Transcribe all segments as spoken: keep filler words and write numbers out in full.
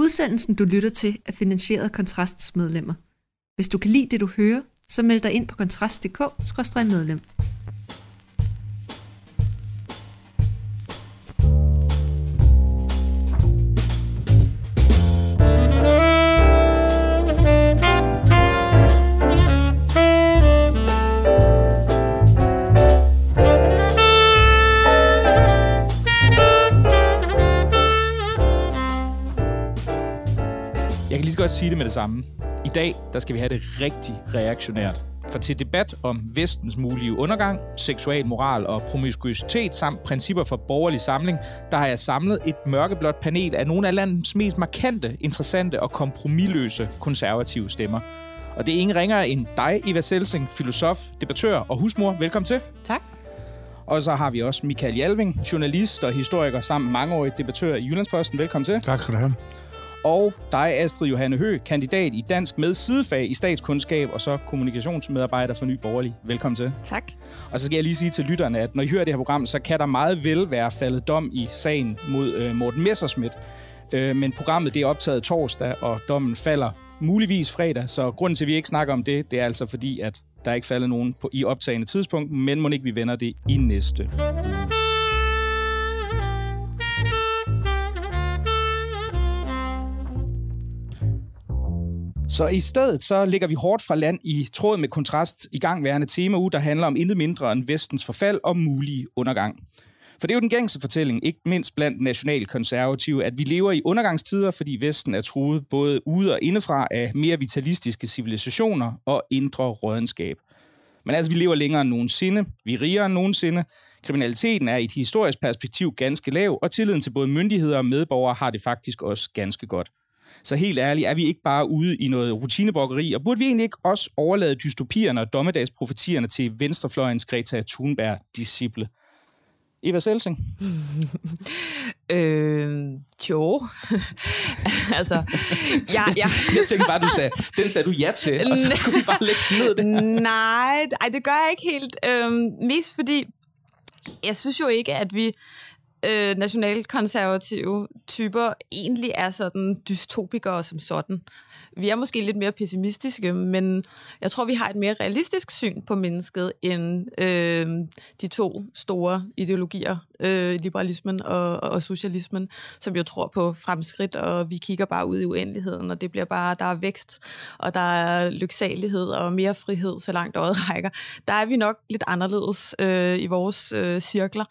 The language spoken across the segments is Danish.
Udsendelsen, du lytter til, er finansieret af Kontrasts medlemmer. Hvis du kan lide det, du hører, så meld dig ind på kontrast punktum d k skråstreg medlem. Godt sige det med det samme. I dag, der skal vi have det rigtig reaktionært. For til debat om vestens mulige undergang, seksual moral og promiskuitet samt principper for borgerlig samling, der har jeg samlet et mørkeblåt panel af nogle af landets mest markante, interessante og kompromisløse konservative stemmer. Og det er ingen ringere end dig, Eva Selsing, filosof, debattør og husmor. Velkommen til. Tak. Og så har vi også Michael Jalving, journalist og historiker samt mangeårig debattør i Jyllandsposten. Velkommen til. Tak skal du have. Og dig, Astrid Johanne Høgh, kandidat i dansk med sidefag i statskundskab og så kommunikationsmedarbejder for Ny Borgerlig. Velkommen til. Tak. Og så skal jeg lige sige til lytterne, at når I hører det her program, så kan der meget vel være faldet dom i sagen mod øh, Morten Messerschmidt. Øh, men programmet det er optaget torsdag, og dommen falder muligvis fredag. Så grunden til, at vi ikke snakker om det, det er altså fordi, at der ikke falder nogen på, i optagende tidspunkt, men må ikke vi vender det i næste. Så i stedet så ligger vi hårdt fra land i tråd med Kontrast i gangværende temauge, der handler om intet mindre end vestens forfald og mulig undergang. For det er jo den gængse fortælling, ikke mindst blandt nationalkonservative, at vi lever i undergangstider, fordi Vesten er truet både ude og indefra af mere vitalistiske civilisationer og indre rådenskab. Men altså, vi lever længere end nogensinde, vi er rigere end nogensinde, kriminaliteten er i et historisk perspektiv ganske lav, og tilliden til både myndigheder og medborgere har det faktisk også ganske godt. Så helt ærligt, er vi ikke bare ude i noget rutinebokkeri, og burde vi egentlig ikke også overlade dystopierne og dommedagsprofetierne til venstrefløjens Greta Thunberg-disciple? Eva Selsing? øh, jo. altså, jeg, jeg... jeg tænkte bare, du sagde, den sagde du ja til, og så kunne vi bare lægge ned det her. Nej, ej, det gør jeg ikke helt. Øhm, mest fordi, jeg synes jo ikke, at vi øh, nationalkonservative typer egentlig er sådan dystopikere som sådan. Vi er måske lidt mere pessimistiske, men jeg tror, vi har et mere realistisk syn på mennesket end øh, de to store ideologier, øh, liberalismen og, og socialismen, som jo tror på fremskridt, og vi kigger bare ud i uendeligheden, og det bliver bare, der er vækst, og der er lyksalighed og mere frihed, så langt øjet rækker. Der er vi nok lidt anderledes øh, i vores øh, cirkler,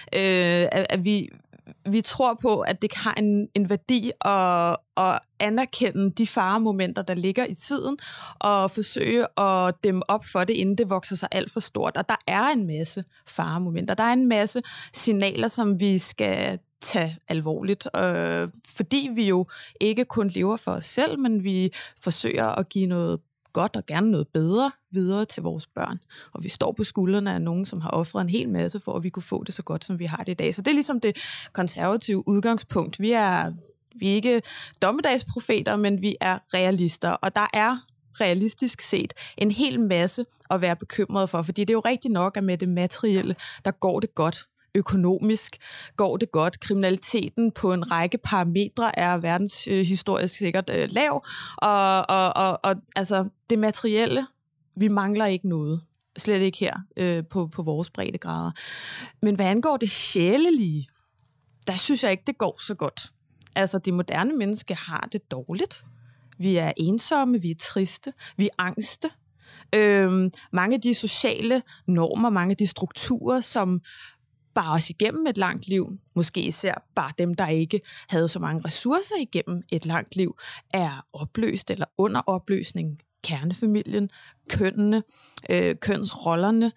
øh, at, at vi Vi tror på, at det har en, en værdi at, at anerkende de faremomenter, der ligger i tiden, og forsøge at dæmme op for det, inden det vokser sig alt for stort. Og der er en masse faremomenter. Der er en masse signaler, som vi skal tage alvorligt, øh, fordi vi jo ikke kun lever for os selv, men vi forsøger at give noget godt og gerne noget bedre videre til vores børn. Og vi står på skuldrene af nogen, som har offret en hel masse for, at vi kunne få det så godt, som vi har det i dag. Så det er ligesom det konservative udgangspunkt. Vi er, vi er ikke dommedagsprofeter, men vi er realister. Og der er realistisk set en hel masse at være bekymret for, fordi det er jo rigtigt nok, at med det materielle, der går det godt. Økonomisk går det godt. Kriminaliteten på en række parametre er verdenshistorisk sikkert øh, lav, og, og, og, og altså det materielle, vi mangler ikke noget. Slet ikke her øh, på, på vores breddegrader. Men hvad angår det sjælelige, der synes jeg ikke, det går så godt. Altså, det moderne menneske har det dårligt. Vi er ensomme, vi er triste, vi er angste. Øhm, mange af de sociale normer, mange af de strukturer, som bare os igennem et langt liv, måske især bare dem, der ikke havde så mange ressourcer igennem et langt liv, er opløst eller under opløsning. Kernefamilien, kønnene, øh, kønsrollerne,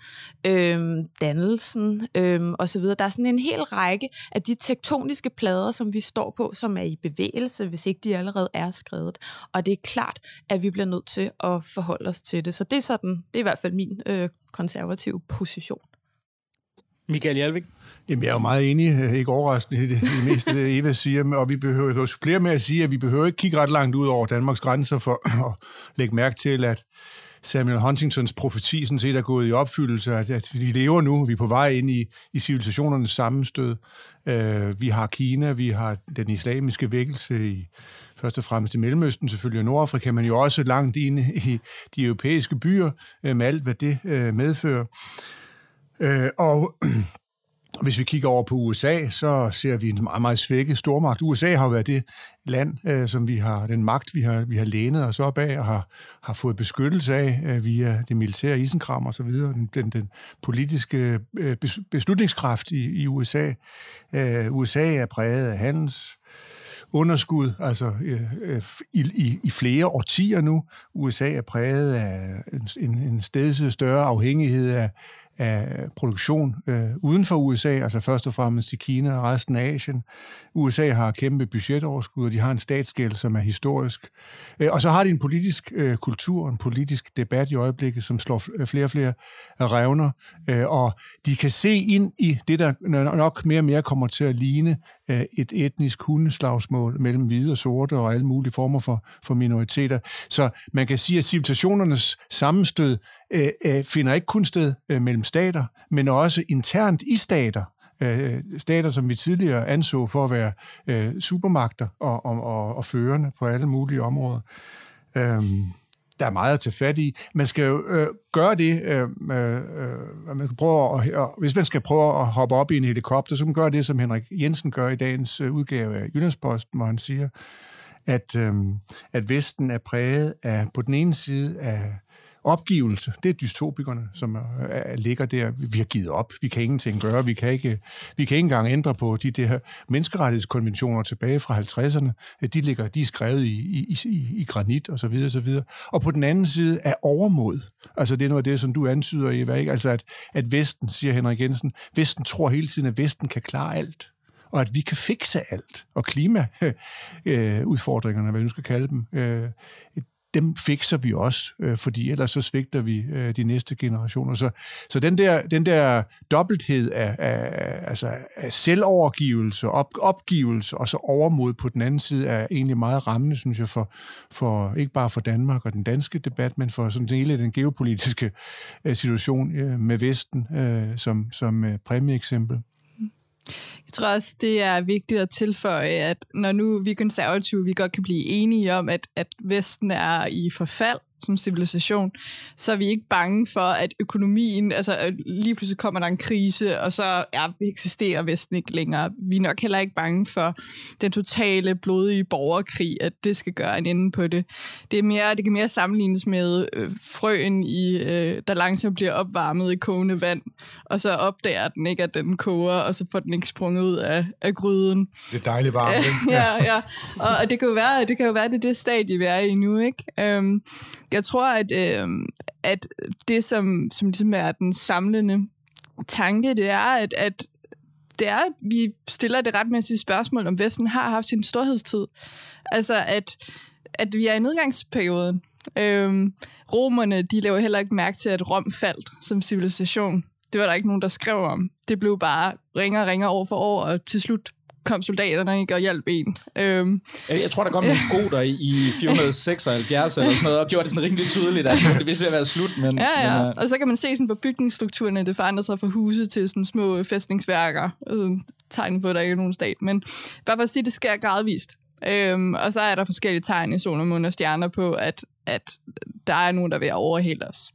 øh, dannelsen øh, osv. Der er sådan en hel række af de tektoniske plader, som vi står på, som er i bevægelse, hvis ikke de allerede er skrevet. Og det er klart, at vi bliver nødt til at forholde os til det. Så det er sådan, det er i hvert fald min øh, konservative position. Michael Jalving? Jamen, jeg er jo meget enig, ikke overraskende i det, det meste, det Eva siger, og vi behøver jo supplere med at sige, at vi behøver ikke kigge ret langt ud over Danmarks grænser for at lægge mærke til, at Samuel Huntingtons profeti sådan set er gået i opfyldelse, at, at vi lever nu, vi er på vej ind i, i civilisationernes sammenstød. Uh, vi har Kina, vi har den islamiske vækkelse i først og fremmest i Mellemøsten, selvfølgelig i Nordafrika, men jo også langt inde i de europæiske byer, uh, med alt, hvad det uh, medfører. Uh, og hvis vi kigger over på U S A, så ser vi en meget, meget svækket stormagt. U S A har været det land, øh, som vi har, den magt, vi har, vi har lænet os op af og har, har fået beskyttelse af øh, via det militære isenkram og så videre, den, den, den politiske øh, beslutningskraft i, i U S A. Øh, U S A er præget af handels underskud, altså øh, øh, i, i, i flere årtier nu. U S A er præget af en, en stedsigt større afhængighed af, af produktion øh, uden for U S A, altså først og fremmest i Kina og resten af Asien. U S A har kæmpe budgetoverskud, og de har en statsgæld, som er historisk. Øh, og så har de en politisk øh, kultur, en politisk debat i øjeblikket, som slår flere og flere revner, øh, og de kan se ind i det, der nok mere og mere kommer til at ligne øh, et etnisk hundeslagsmål mellem hvide og sorte og alle mulige former for, for minoriteter. Så man kan sige, at civilisationernes sammenstød øh, øh, finder ikke kun sted øh, mellem stater, men også internt i stater. Øh, stater, som vi tidligere anså for at være øh, supermagter og, og, og, og førende på alle mulige områder. Øh, der er meget at tage fat i. Man skal jo øh, gøre det, øh, øh, man kan prøve at, og, hvis man skal prøve at hoppe op i en helikopter, så kan man gøre det, som Henrik Jensen gør i dagens øh, udgave af Jyllandsposten, hvor han siger, at, øh, at Vesten er præget af, på den ene side af opgivelse. Det er dystopikerne, som er, ligger der. Vi har givet op. Vi kan ingenting gøre. Vi kan ikke, vi kan ikke engang ændre på de der menneskerettighedskonventioner tilbage fra halvtredserne. De ligger, de er skrevet i, i, i, i granit og så videre, så videre. Og på den anden side er overmod. Altså det er noget af det, som du antyder, Eva, ikke? Altså at, at Vesten, siger Henrik Jensen, Vesten tror hele tiden, at Vesten kan klare alt, og at vi kan fikse alt. Og klimaudfordringerne, hvad vi nu skal kalde dem, øh, dem fikser vi også, øh, fordi ellers så svigter vi øh, de næste generationer. Så, så den der, den der dobbelthed af, af, altså af selvovergivelse, op, opgivelse og så overmod på den anden side er egentlig meget rammende, synes jeg, for, for ikke bare for Danmark og den danske debat, men for sådan hele den geopolitiske øh, situation øh, med Vesten øh, som, som øh, præmieeksempel. Jeg tror også, det er vigtigt at tilføje, at når nu vi konservative, vi godt kan blive enige om, at, at Vesten er i forfald som civilisation, så er vi ikke bange for, at økonomien, altså lige pludselig kommer der en krise, og så ja, eksisterer Vesten ikke længere. Vi er nok heller ikke bange for den totale blodige borgerkrig, at det skal gøre en ende på det. Det, er mere, det kan mere sammenlignes med øh, frøen, i, øh, der langsomt bliver opvarmet i kogende vand, og så opdager den ikke, at den koger, og så får den ikke sprunget ud af, af gryden. Det er dejligt varmt. ja, ja. Og, og det kan jo være, det kan jo være, det er det stadie, vi er i nu, ikke? Um, Jeg tror, at, øh, at det, som, som ligesom er den samlende tanke, det er, at, at, det er, at vi stiller det retmæssige spørgsmål, om Vesten har haft sin storhedstid. Altså, at, at vi er i nedgangsperioden. Øhm, romerne, de laver heller ikke mærke til, at Rom faldt som civilisation. Det var der ikke nogen, der skrev om. Det blev bare ringere og ringere år for år, og til slut kom soldaterne ikke og hjalp en. Øhm. Jeg tror, der kom nogle goder i fire hundrede seksoghalvfjerds eller sådan noget, og gjorde det sådan rimelig tydeligt, at det ville være slut. Men, ja, ja. Men, uh... og så kan man se sådan på bygningsstrukturerne, det forandrer sig fra huse til sådan små fæstningsværker. Altså, tegn på, at der ikke er nogen stat. Men bare for at sige, det sker gradvist. Øhm, og så er der forskellige tegn i sol og måne og stjerner på, at, at der er nogen, der vil overhælde os.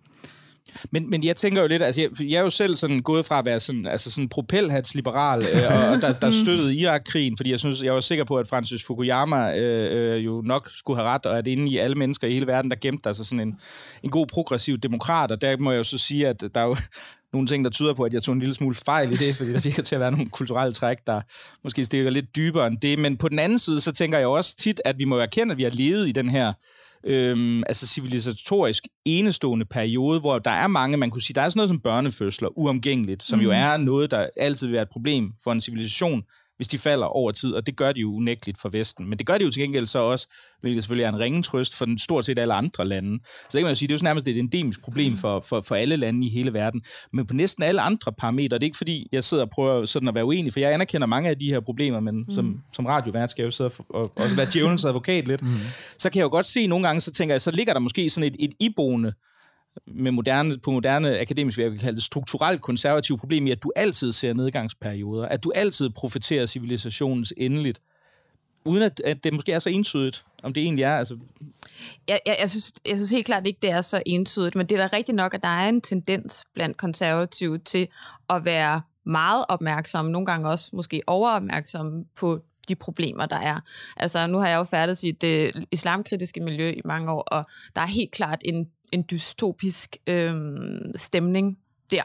Men, men jeg tænker jo lidt, altså jeg, jeg er jo selv sådan gået fra at være sådan, altså sådan propelhatsliberal, øh, og der, der støttede Irak-krigen, fordi jeg synes, jeg var sikker på, at Francis Fukuyama øh, øh, jo nok skulle have ret, og at inde i alle mennesker i hele verden, der gemte der sig sådan en, en god progressiv demokrat, og der må jeg jo så sige, at der er jo nogle ting, der tyder på, at jeg tog en lille smule fejl i det, fordi der virker til at være nogle kulturelle træk, der måske stikker lidt dybere end det, men på den anden side, så tænker jeg også tit, at vi må erkende, at vi har levet i den her Øhm, altså civilisatorisk enestående periode, hvor der er mange, man kunne sige, der er sådan noget som børnefødsler, uomgængeligt, som mm. jo er noget, der altid vil være et problem for en civilisation, hvis de falder over tid, og det gør de jo unægteligt for Vesten. Men det gør de jo til gengæld så også, hvilket selvfølgelig er en ringe trøst for den stort set alle andre lande. Så det kan man jo sige, det er jo nærmest et endemisk problem for, for, for alle lande i hele verden. Men på næsten alle andre parametre, det er ikke fordi, jeg sidder og prøver sådan at være uenig, for jeg anerkender mange af de her problemer, men mm. som, som radiovært skal jeg jo sidde og, og også være djævelens advokat lidt. Mm. Så kan jeg jo godt se nogle gange, så tænker jeg, så ligger der måske sådan et, et iboende med moderne, på moderne akademisk, jeg vil kalde det strukturelt konservativt problem i, at du altid ser nedgangsperioder, at du altid profeterer civilisationens endeligt, uden at, at det måske er så entydigt, om det egentlig er. Altså. Jeg, jeg, jeg, synes, jeg synes helt klart ikke, det er så entydigt, men det er da rigtigt nok, at der er en tendens blandt konservative til at være meget opmærksomme, nogle gange også måske overopmærksomme på de problemer, der er. Altså, nu har jeg jo færdigst i det islamkritiske miljø i mange år, og der er helt klart en en dystopisk øh, stemning der.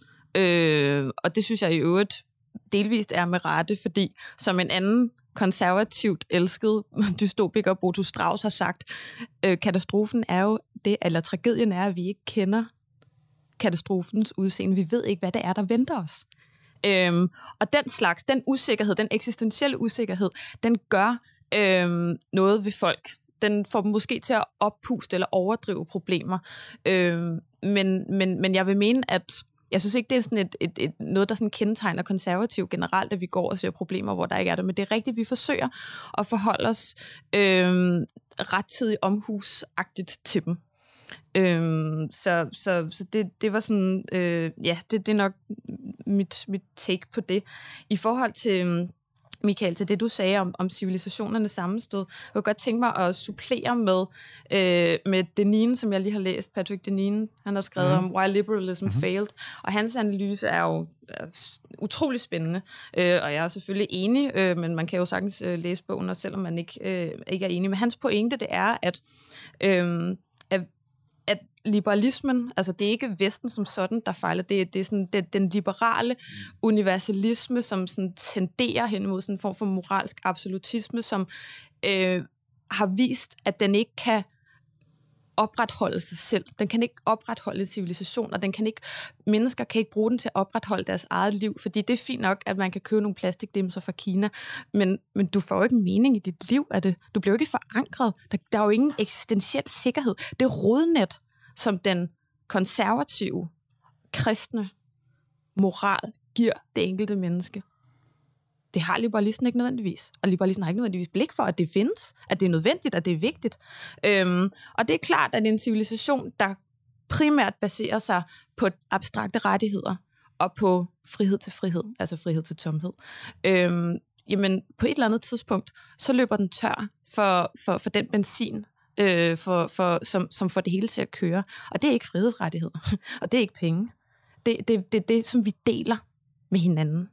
Øh, og det synes jeg i øvrigt delvist er med rette, fordi som en anden konservativt elsket dystopiker, Boto Strauss, har sagt, øh, katastrofen er jo det, eller tragedien er, at vi ikke kender katastrofens udseende. Vi ved ikke, hvad det er, der venter os. Øhm, og den slags, den usikkerhed, den eksistentielle usikkerhed, den gør øhm, noget ved folk. Den får dem måske til at oppuste eller overdrive problemer. Øh, men, men, men jeg vil mene, at jeg synes ikke, det er sådan et, et, et, noget, der sådan kendetegner konservativ generelt, at vi går og ser problemer, hvor der ikke er det. Men det er rigtigt, vi forsøger at forholde os øh, rettidigt omhusagtigt til dem. Øh, så så, så det, det var sådan, øh, ja, det, det er nok mit, mit take på det. I forhold til Michael, til det du sagde om, om civilisationernes sammenstød. Jeg kunne godt tænke mig at supplere med, øh, med Deneen, som jeg lige har læst. Patrick Deneen, han har skrevet mm-hmm. om Why Liberalism mm-hmm. Failed, og hans analyse er jo er utrolig spændende, øh, og jeg er selvfølgelig enig, øh, men man kan jo sagtens øh, læse bogen, og selvom man ikke, øh, ikke er enig. Men hans pointe, det er, at, øh, at at liberalismen, altså det er ikke Vesten som sådan, der fejler, det er, det er sådan, det er den liberale universalisme, som sådan tenderer hen mod sådan en form for moralsk absolutisme, som øh, har vist, at den ikke kan opretholde sig selv. Den kan ikke opretholde en civilisation, og den kan ikke, mennesker kan ikke bruge den til at opretholde deres eget liv, fordi det er fint nok, at man kan købe nogle plastikdimser fra Kina, men, men du får jo ikke en mening i dit liv af det. Du bliver jo ikke forankret. Der, der er jo ingen eksistentiel sikkerhed. Det rodnet, som den konservative, kristne moral giver det enkelte menneske, det har liberalisten ikke nødvendigvis. Og liberalisten har ikke nødvendigvis blik for, at det findes, at det er nødvendigt, at det er vigtigt. Øhm, og det er klart, at en civilisation, der primært baserer sig på abstrakte rettigheder og på frihed til frihed, altså frihed til tomhed, øhm, jamen på et eller andet tidspunkt, så løber den tør for, for, for den benzin, øh, for, for, som, som får det hele til at køre. Og det er ikke frihedsrettigheder, og det er ikke penge. Det er det, det, det, som vi deler med hinanden.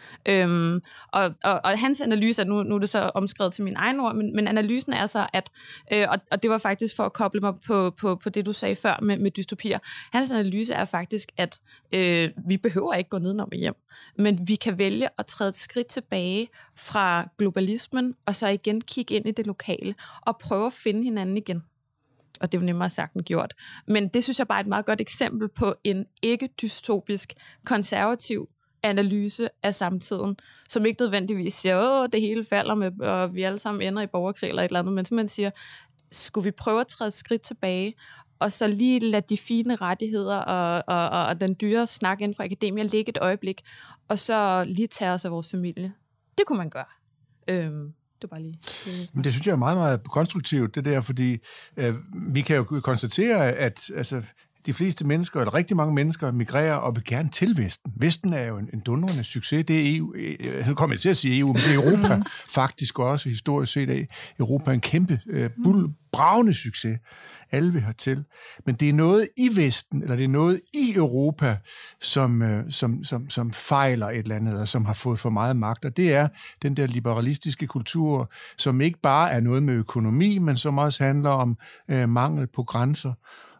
Øhm, og, og, og hans analyse, nu, nu er det så omskrevet til min egen ord, men, men analysen er så, at, øh, og, og det var faktisk for at koble mig på, på, på det, du sagde før med, med dystopier, hans analyse er faktisk, at øh, vi behøver ikke gå nedenom og hjem, men vi kan vælge at træde et skridt tilbage fra globalismen, og så igen kigge ind i det lokale, og prøve at finde hinanden igen. Og det var nemmere sagt end gjort. Men det synes jeg bare er et meget godt eksempel på en ikke-dystopisk, konservativ analyse af samtiden, som ikke nødvendigvis siger, åh, det hele falder med, og vi alle sammen ender i borgerkrig eller et eller andet, men simpelthen siger, skulle vi prøve at træde et skridt tilbage, og så lige lade de fine rettigheder og, og, og, og den dyre snak inden for akademia ligge et øjeblik, og så lige tage os af vores familie. Det kunne man gøre. Øhm, det var bare lige... Men det synes jeg er meget, meget konstruktivt, det der, fordi øh, vi kan jo konstatere, at altså, de fleste mennesker, eller rigtig mange mennesker, migrerer og vil gerne til Vesten. Vesten er jo en, en dundrende succes. Det er E U. Jeg kommer til at sige E U, men det er Europa mm. faktisk også historisk set af. Europa er en kæmpe, øh, bull, bravende succes. Alle vil hertil. Men det er noget i Vesten, eller det er noget i Europa, som, øh, som, som, som fejler et eller andet, eller som har fået for meget magt. Og det er den der liberalistiske kultur, som ikke bare er noget med økonomi, men som også handler om øh, mangel på grænser.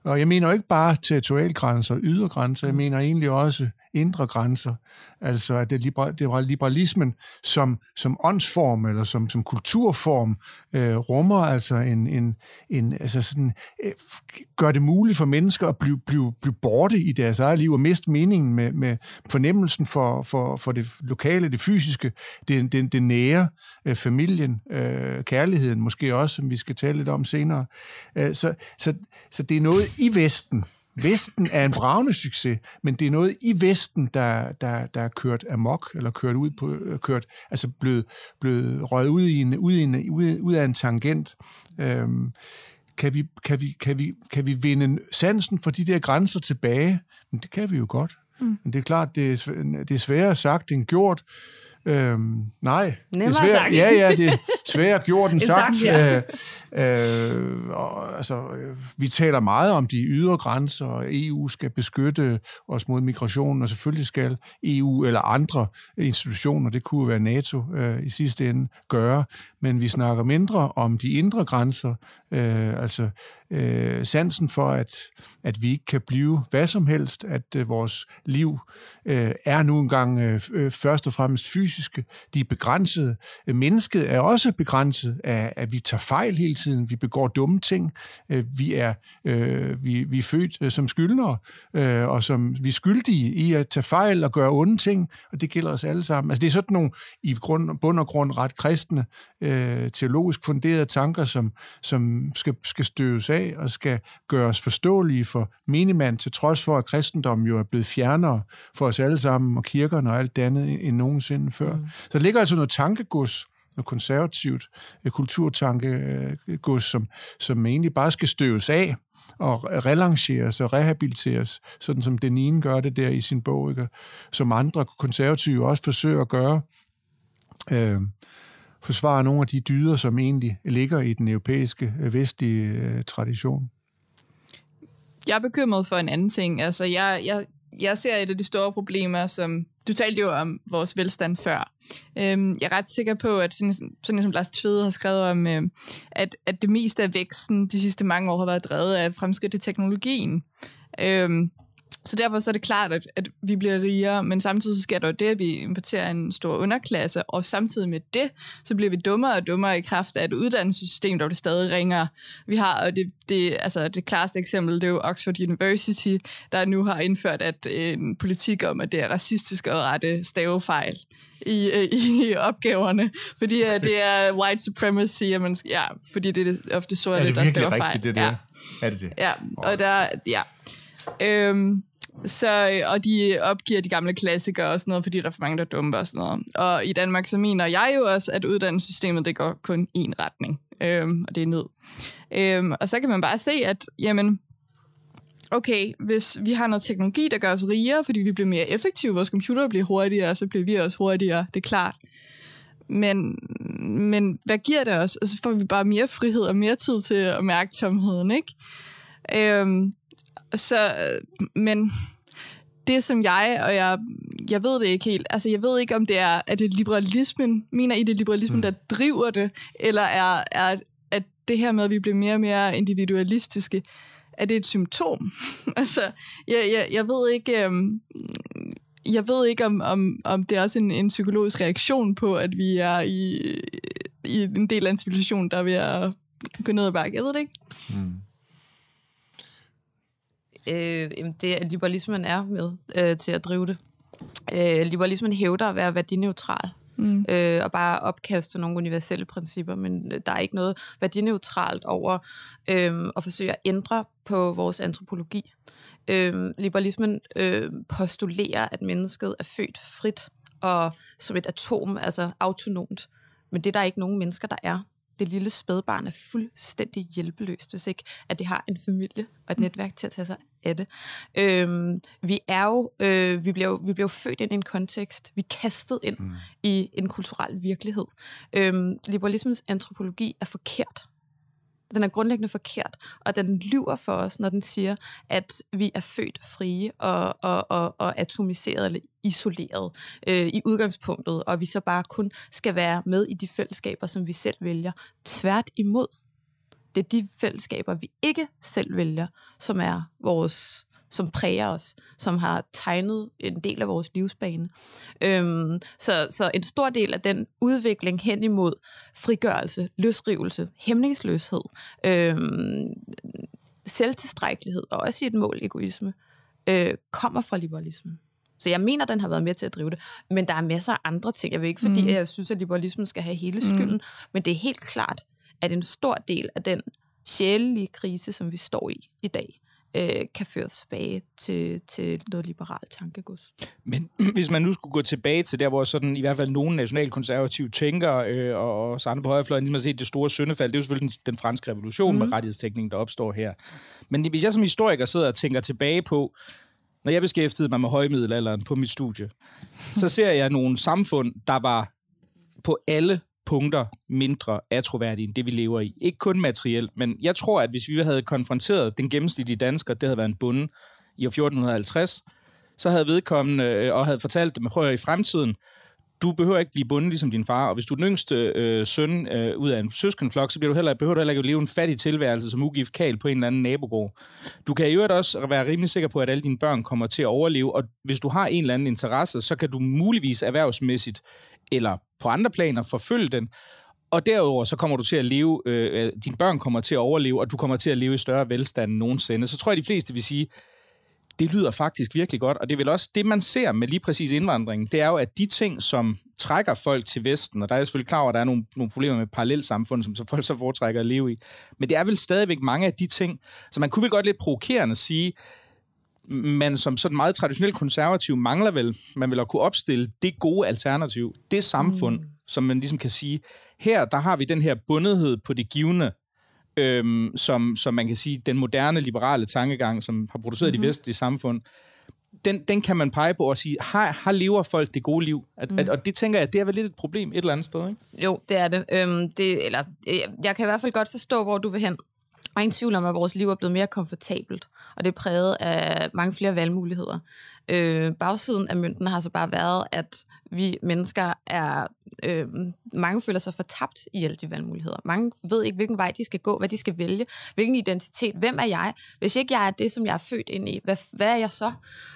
Og jeg mener jo ikke bare territorialgrænser og ydergrænser, jeg mener egentlig også indre grænser. Altså at det, liber, det var liberalismen som, som åndsform eller som, som kulturform øh, rummer altså en, en, en altså sådan, øh, gør det muligt for mennesker at blive, blive, blive borte i deres eget liv og miste meningen med, med fornemmelsen for, for, for det lokale, det fysiske, det, det, det nære, øh, familien, øh, kærligheden måske også, som vi skal tale lidt om senere. Øh, så, så, så det er noget i Vesten. Vesten er en bragende succes, men det er noget i Vesten, der, der, der er kørt amok, eller kørt ud på, kørt, altså blevet, blevet røget ud, i en, ud, i en, ud, ud af en tangent. Øhm, kan, vi, kan, vi, kan, vi, kan vi vinde sansen for de der grænser tilbage? Men det kan vi jo godt. Mm. Men det er klart, det er, det er sværere sagt end gjort. Øhm, nej, Nemmere det er svært, sagt. ja, ja, det er sværere gjort end sagt. sagt, ja. øh, øh, og, altså, vi taler meget om de ydre grænser, og E U skal beskytte os mod migration, og selvfølgelig skal E U eller andre institutioner, det kunne være NATO øh, i sidste ende, gøre, men vi snakker mindre om de indre grænser, øh, altså øh, sansen for, at, at vi ikke kan blive hvad som helst, at øh, vores liv øh, er nu engang øh, først og fremmest fysiske, de er begrænsede. Mennesket er også begrænset af, at vi tager fejl hele tiden, vi begår dumme ting, øh, vi, er, øh, vi, vi er født øh, som skyldnere, øh, og som vi er skyldige i at tage fejl og gøre onde ting, og det gælder os alle sammen. Altså det er sådan nogle i grund, bund og grund ret kristne, øh, teologisk funderede tanker, som, som skal, skal støves af og skal gøres forståelige for menigmand, til trods for, at kristendommen jo er blevet fjernere for os alle sammen, og kirkerne og alt det andet end nogensinde før. Mm. Så der ligger altså noget tankegods, noget konservativt kulturtankegods, som, som egentlig bare skal støves af og relanceres og rehabiliteres, sådan som Denine gør det der i sin bog, ikke? Som andre konservative også forsøger at gøre. Øh, forsvare nogle af de dyder, som egentlig ligger i den europæiske vestlige øh, tradition. Jeg er bekymret for en anden ting. Altså, jeg, jeg, jeg ser et af de store problemer, som du talte jo om vores velstand før. Øhm, jeg er ret sikker på, at sådan, sådan som Lars Tvede har skrevet om, øh, at, at det meste af væksten de sidste mange år har været drevet af fremskridt i teknologien. Øhm, Så derfor så er det klart, at, at vi bliver rigere, men samtidig så sker der jo det, at vi importerer en stor underklasse, og samtidig med det, så bliver vi dummere og dummere i kraft af et uddannelsessystem, der bliver stadig ringere. Vi har, og det, det, altså det klareste eksempel, det er jo Oxford University, der nu har indført at, en politik om, at det er racistisk at rette stavefejl i, i, i opgaverne, fordi uh, det er white supremacy, og man, ja, fordi det er ofte sorte, der staver fejl. Er det virkelig rigtigt, det der? Ja. Er det det? Ja, og der, ja. Øhm, så, og de opgiver de gamle klassikere og sådan noget, fordi der er for mange, der er dumme og sådan noget. Og i Danmark, så mener jeg jo også, at uddannelsessystemet, det går kun i en retning, øhm, og det er ned. Øhm, og så kan man bare se, at jamen, okay, hvis vi har noget teknologi, der gør os rigere, fordi vi bliver mere effektive, vores computer bliver hurtigere, så bliver vi også hurtigere, det er klart. Men, men hvad giver det os? Og så får vi bare mere frihed og mere tid til at mærke tomheden, ikke? Øhm, Så, men det som jeg, og jeg, jeg ved det ikke helt, altså jeg ved ikke, om det er, er det liberalismen, mener I det liberalismen, mm. der driver det, eller er, er at det her med, at vi bliver mere og mere individualistiske, er det et symptom? altså, jeg, jeg, jeg ved ikke, um, jeg ved ikke, om, om, om det er også en, en psykologisk reaktion på, at vi er i, i en del af en civilisation, der er ved at gå ned ad bakke. Jeg ved det ikke. Mm. Øh, det er, liberalismen er med øh, til at drive det. Øh, liberalismen hævder at være værdineutral, mm. øh, og bare opkaste nogle universelle principper, men der er ikke noget værdineutralt over øh, at forsøge at ændre på vores antropologi. Øh, liberalismen øh, postulerer, at mennesket er født frit og som et atom, altså autonomt, men det er der ikke nogen mennesker, der er. Det lille spædbarn er fuldstændig hjælpeløst, hvis ikke at det har en familie og et netværk til at tage sig af det. Øhm, vi er jo, øh, vi bliver jo, vi bliver jo født ind i en kontekst. Vi er kastet ind mm. i en kulturel virkelighed. Øhm, liberalismens antropologi er forkert. Den er grundlæggende forkert, og den lyver for os, når den siger, at vi er født frie og, og, og, og atomiseret eller isoleret øh, i udgangspunktet, og vi så bare kun skal være med i de fællesskaber, som vi selv vælger. Tvært imod. det er de fællesskaber, vi ikke selv vælger, som er vores, som præger os, som har tegnet en del af vores livsbane. Øhm, så, så en stor del af den udvikling hen imod frigørelse, løsrivelse, hæmningsløshed, øhm, selvtilstrækkelighed og også i et mål egoisme, øh, kommer fra liberalismen. Så jeg mener, den har været med til at drive det. Men der er masser af andre ting. Jeg ved ikke, fordi mm. jeg synes, at liberalismen skal have hele skylden. Mm. Men det er helt klart, at en stor del af den sjælelige krise, som vi står i i dag, øh, kan føres tilbage til, til noget liberalt tankegods. Men hvis man nu skulle gå tilbage til der, hvor sådan, i hvert fald nogle nationalkonservative tænker, øh, og også andre på højrefløjen, ligesom at se det store syndefald, det er jo selvfølgelig den, den franske revolution mm. med rettighedstekningen, der opstår her. Men hvis jeg som historiker sidder og tænker tilbage på, når jeg beskæftigede mig med højmiddelalderen på mit studie, så ser jeg nogle samfund, der var på alle punkter mindre atroværdige end det, vi lever i. Ikke kun materielt, men jeg tror, at hvis vi havde konfronteret den gennemsnitlige dansker, det havde været en bonde i år fjorten halvtreds, så havde vedkommende øh, og havde fortalt dem, prøv i fremtiden, du behøver ikke blive bonde ligesom din far, og hvis du er den yngste øh, søn øh, ud af en søskenflok, så bliver du heller, behøver du heller ikke at leve en fattig tilværelse som ugift karl på en eller anden nabogård. Du kan i øvrigt også være rimelig sikker på, at alle dine børn kommer til at overleve, og hvis du har en eller anden interesse, så kan du muligvis erhvervsmæssigt eller på andre planer forfølge den, og derudover så kommer du til at leve, øh, dine børn kommer til at overleve, og du kommer til at leve i større velstand end nogensinde. Så tror jeg, de fleste vil sige, det lyder faktisk virkelig godt, og det er vel også det, man ser med lige præcis indvandringen, det er jo, at de ting, som trækker folk til Vesten, og der er jeg selvfølgelig klar over, at der er nogle, nogle problemer med parallelsamfund, som så folk så foretrækker at leve i, men det er vel stadigvæk mange af de ting, så man kunne vel godt lidt provokerende sige, man som sådan meget traditionelt konservativ mangler vel, man vil at kunne opstille det gode alternativ, det samfund, mm. som man ligesom kan sige, her der har vi den her bundethed på det givne, Øhm, som, som man kan sige, den moderne liberale tankegang, som har produceret mm-hmm. de vestlige samfund, den, den kan man pege på og sige, har, har lever folk det gode liv? At, mm. at, og det tænker jeg, det er vel lidt et problem et eller andet sted, ikke? Jo, det er det. Øhm, det eller, jeg kan i hvert fald godt forstå, hvor du vil hen. Og ingen tvivl om, at vores liv er blevet mere komfortabelt, og det er præget af mange flere valgmuligheder. Øh, bagsiden af mønten har så bare været, at vi mennesker er... Øh, mange føler sig fortabt i alle de valgmuligheder. Mange ved ikke, hvilken vej de skal gå, hvad de skal vælge, hvilken identitet. Hvem er jeg? Hvis ikke jeg er det, som jeg er født ind i, hvad, hvad er jeg så?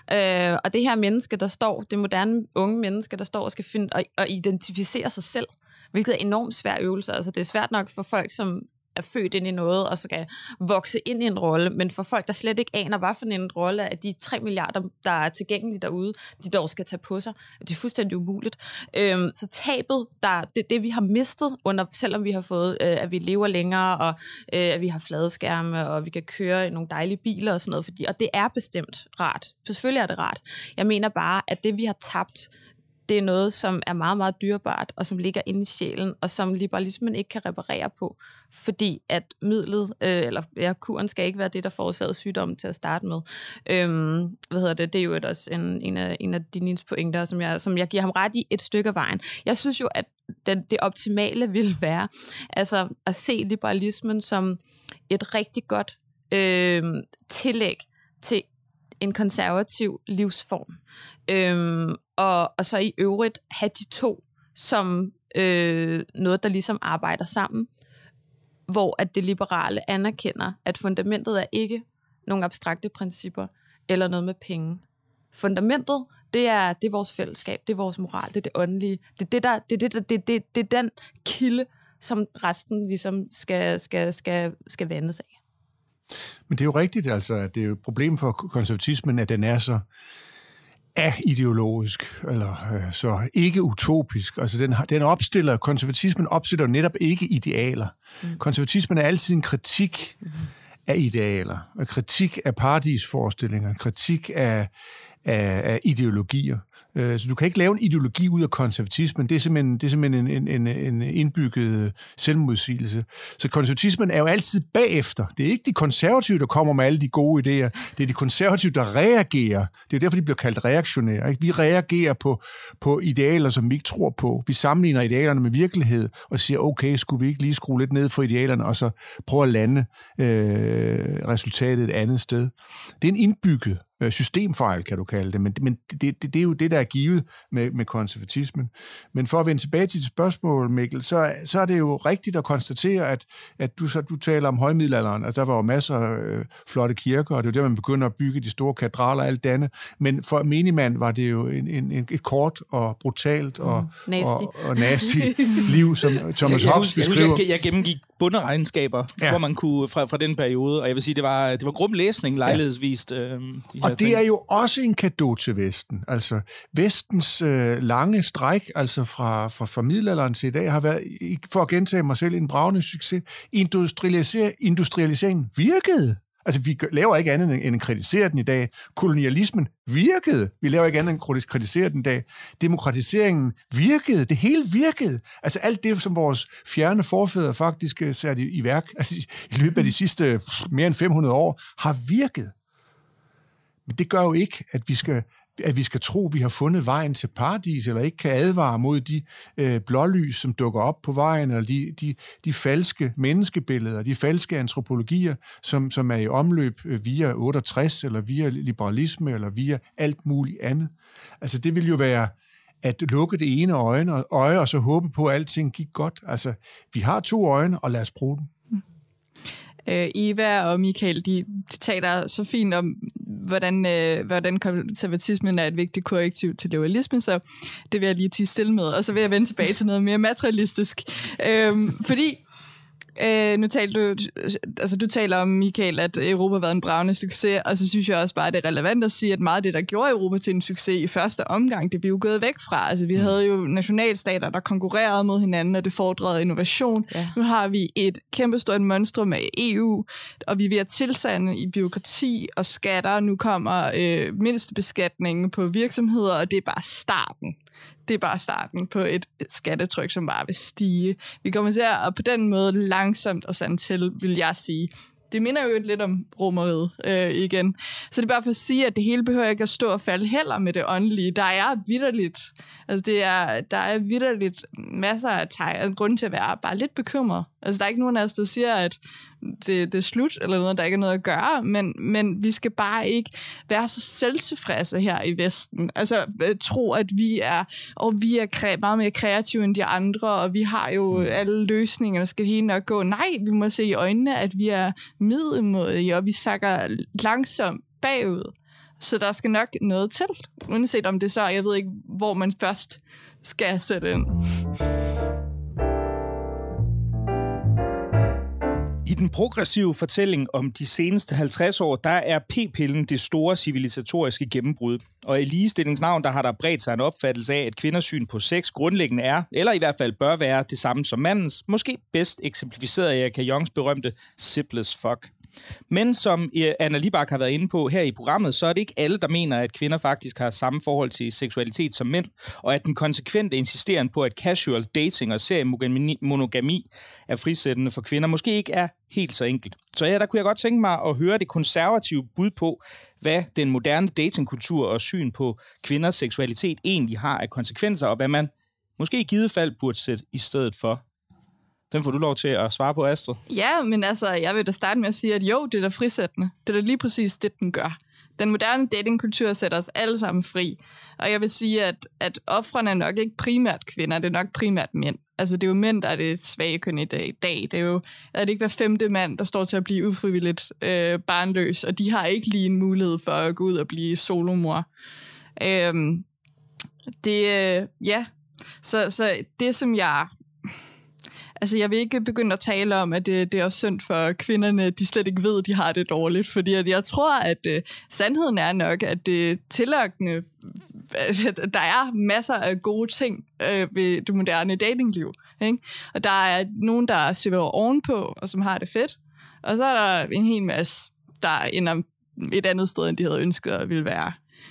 Øh, og det her menneske, der står, det moderne unge menneske, der står og skal finde og, og identificere sig selv, hvilket er enormt svær øvelse. Altså, det er svært nok for folk, som er født ind i noget, og skal vokse ind i en rolle, men for folk, der slet ikke aner, hvad for en rolle af de tre milliarder, der er tilgængelige derude, de dog skal tage på sig, det er fuldstændig umuligt. Øhm, så tabet, der, det det, vi har mistet, under, selvom vi har fået, øh, at vi lever længere, og øh, at vi har fladskærme, og vi kan køre i nogle dejlige biler og sådan noget, fordi, og det er bestemt rart. Selvfølgelig er det rart. Jeg mener bare, at det, vi har tabt, det er noget, som er meget, meget dyrebart, og som ligger inde i sjælen, og som liberalismen ikke kan reparere på, fordi at midlet, øh, eller ja, kuren skal ikke være det, der forårsagede sygdommen til at starte med. Øhm, hvad hedder det? Det er jo også en, en, af, en af dine pointer, som jeg, som jeg giver ham ret i et stykke af vejen. Jeg synes jo, at den, det optimale vil være, altså at se liberalismen som et rigtig godt øh, tillæg til en konservativ livsform. Øhm, og, og så i øvrigt have de to som øh, noget, der ligesom arbejder sammen, hvor at det liberale anerkender, at fundamentet er ikke nogle abstrakte principper eller noget med penge. Fundamentet, det er, det er vores fællesskab, det er vores moral, det er det åndelige, det er, det, der, det, er, det, det, det, det er den kilde, som resten ligesom skal, skal, skal, skal vandes af. Men det er jo rigtigt, altså, at det er jo et problem for konservatismen, at den er så aideologisk, eller øh, så ikke utopisk. Altså, den, den opstiller, konservatismen opstiller netop ikke idealer. Mm. Konservatismen er altid en kritik mm. af idealer, og kritik af paradisforestillinger, kritik af, af, af ideologier. Så du kan ikke lave en ideologi ud af konservatismen. Det er simpelthen, det er simpelthen en, en, en indbygget selvmodsigelse. Så konservatismen er jo altid bagefter. Det er ikke de konservative, der kommer med alle de gode idéer. Det er de konservative, der reagerer. Det er jo derfor, de bliver kaldt reaktionære. Ikke? Vi reagerer på, på idealer, som vi ikke tror på. Vi sammenligner idealerne med virkelighed og siger, okay, skulle vi ikke lige skrue lidt ned for idealerne, og så prøve at lande øh, resultatet et andet sted. Det er en indbygget systemfejl, kan du kalde det, men, men det, det, det er jo det, der er givet med, med konservatismen. Men for at vende tilbage til dit spørgsmål, Mikkel, så, så er det jo rigtigt at konstatere, at, at du, så, du taler om højmiddelalderen, altså der var jo masser af øh, flotte kirker, og det er jo der, man begynder at bygge de store katedraler og alt det andet, men for menigmand var det jo en, en, et kort og brutalt og, mm, nasty. og, og nasty liv, som Thomas Hobbes beskriver. Jeg, jeg gennemgik bunderegnskaber, ja. hvor man kunne fra, fra den periode, og jeg vil sige, det var, det var grum læsning, lejlighedsvist. Ja. Øh, og det ting. er jo også en cadeau til Vesten. Altså, Vestens øh, lange stræk, altså fra, fra, fra middelalderen til i dag, har været, for at gentage mig selv, en bragende succes. Industrialisering, industrialiseringen virkede. Altså, vi laver ikke andet end at kritisere den i dag. Kolonialismen virkede. Vi laver ikke andet end at kritisere den i dag. Demokratiseringen virkede. Det hele virkede. Altså, alt det, som vores fjerne forfædre faktisk satte i, i værk altså, i løbet af de sidste mere end fem hundrede år, har virket. Men det gør jo ikke, at vi skal, at vi skal tro, at vi har fundet vejen til paradis, eller ikke kan advare mod de øh, blålys, som dukker op på vejen, eller de, de, de falske menneskebilleder, de falske antropologier, som, som er i omløb via otteogtres, eller via liberalisme, eller via alt muligt andet. Altså, det vil jo være at lukke det ene øje og, øje, og så håbe på, at alting gik godt. Altså, vi har to øjne, og lad os bruge dem. Øh, Eva og Michael, de, de taler så fint om, hvordan, øh, hvordan konservatismen er et vigtigt korrektiv til liberalismen, så det vil jeg lige tige stille med, og så vil jeg vende tilbage til noget mere materialistisk. Øh, fordi, øh, nu taler du, altså du taler om, Michael, at Europa har været en bragende succes, og så synes jeg også bare, at det er relevant at sige, at meget af det, der gjorde Europa til en succes i første omgang, det blev jo gået væk fra. Altså vi havde jo nationalstater, der konkurrerede mod hinanden, og det fordrede innovation. Ja. Nu har vi et kæmpestort monstrum af E U, og vi er ved at tilsande i byråkrati og skatter. Nu kommer øh, mindstebeskatningen på virksomheder, og det er bare starten. Det er bare starten på et skattetryk, som bare vil stige. Vi kommer til at på den måde langsomt og sandt til, vil jeg sige. Det minder jo lidt om romeriet øh, igen. Så det er bare for at sige, at det hele behøver ikke at stå og falde heller med det åndelige. Der er vitterligt, altså det er, der er vitterligt masser af tegn, grund til at være bare lidt bekymret. Altså der er ikke nogen af os, der siger, at det, det er slut, eller noget, der ikke er noget at gøre, men, men vi skal bare ikke være så selvtilfredse her i Vesten. Altså tro, at vi er, og vi er kre- meget mere kreative end de andre, og vi har jo alle løsninger, der skal hele nok gå. Nej, vi må se i øjnene, at vi er middelmådige, og vi sakker langsomt bagud. Så der skal nok noget til, uanset om det så, jeg ved ikke, hvor man først skal sætte ind. I den progressive fortælling om de seneste halvtreds år, der er p-pillen det store civilisatoriske gennembrud. Og i ligestillingsnavn, der har der bredt sig en opfattelse af, at kvinders syn på sex grundlæggende er, eller i hvert fald bør være, det samme som mandens, måske bedst eksemplificeret af Erika Jongs berømte Simplest Fuck. Men som Anna Libak har været inde på her i programmet, så er det ikke alle, der mener, at kvinder faktisk har samme forhold til seksualitet som mænd, og at den konsekvente insisteren på, at casual dating og seriemonogami er frisættende for kvinder, måske ikke er helt så enkelt. Så ja, der kunne jeg godt tænke mig at høre det konservative bud på, hvad den moderne datingkultur og syn på kvinders seksualitet egentlig har af konsekvenser, og hvad man måske i givet fald burde sætte i stedet for. Den får du lov til at svare på, Astrid. Ja, men altså, jeg vil da starte med at sige, at jo, det er da frisættende. Det er da lige præcis det, den gør. Den moderne datingkultur sætter os alle sammen fri. Og jeg vil sige, at, at ofrene er nok ikke primært kvinder, det er nok primært mænd. Altså, det er jo mænd, der er det svage køn i dag. Det er jo er det ikke hver femte mand, der står til at blive ufrivilligt øh, barnløs, og de har ikke lige en mulighed for at gå ud og blive solomor. Øhm, det, øh, ja, så, så det, som jeg... Altså, jeg vil ikke begynde at tale om, at det, det er også synd for kvinderne, de slet ikke ved, at de har det dårligt. Fordi at jeg tror, at uh, sandheden er nok, at det tillokkende, at der er masser af gode ting uh, ved det moderne datingliv. Ikke? Og der er nogen, der svæver ovenpå, og som har det fedt. Og så er der en hel masse, der ender et andet sted, end de havde ønsket at ville være.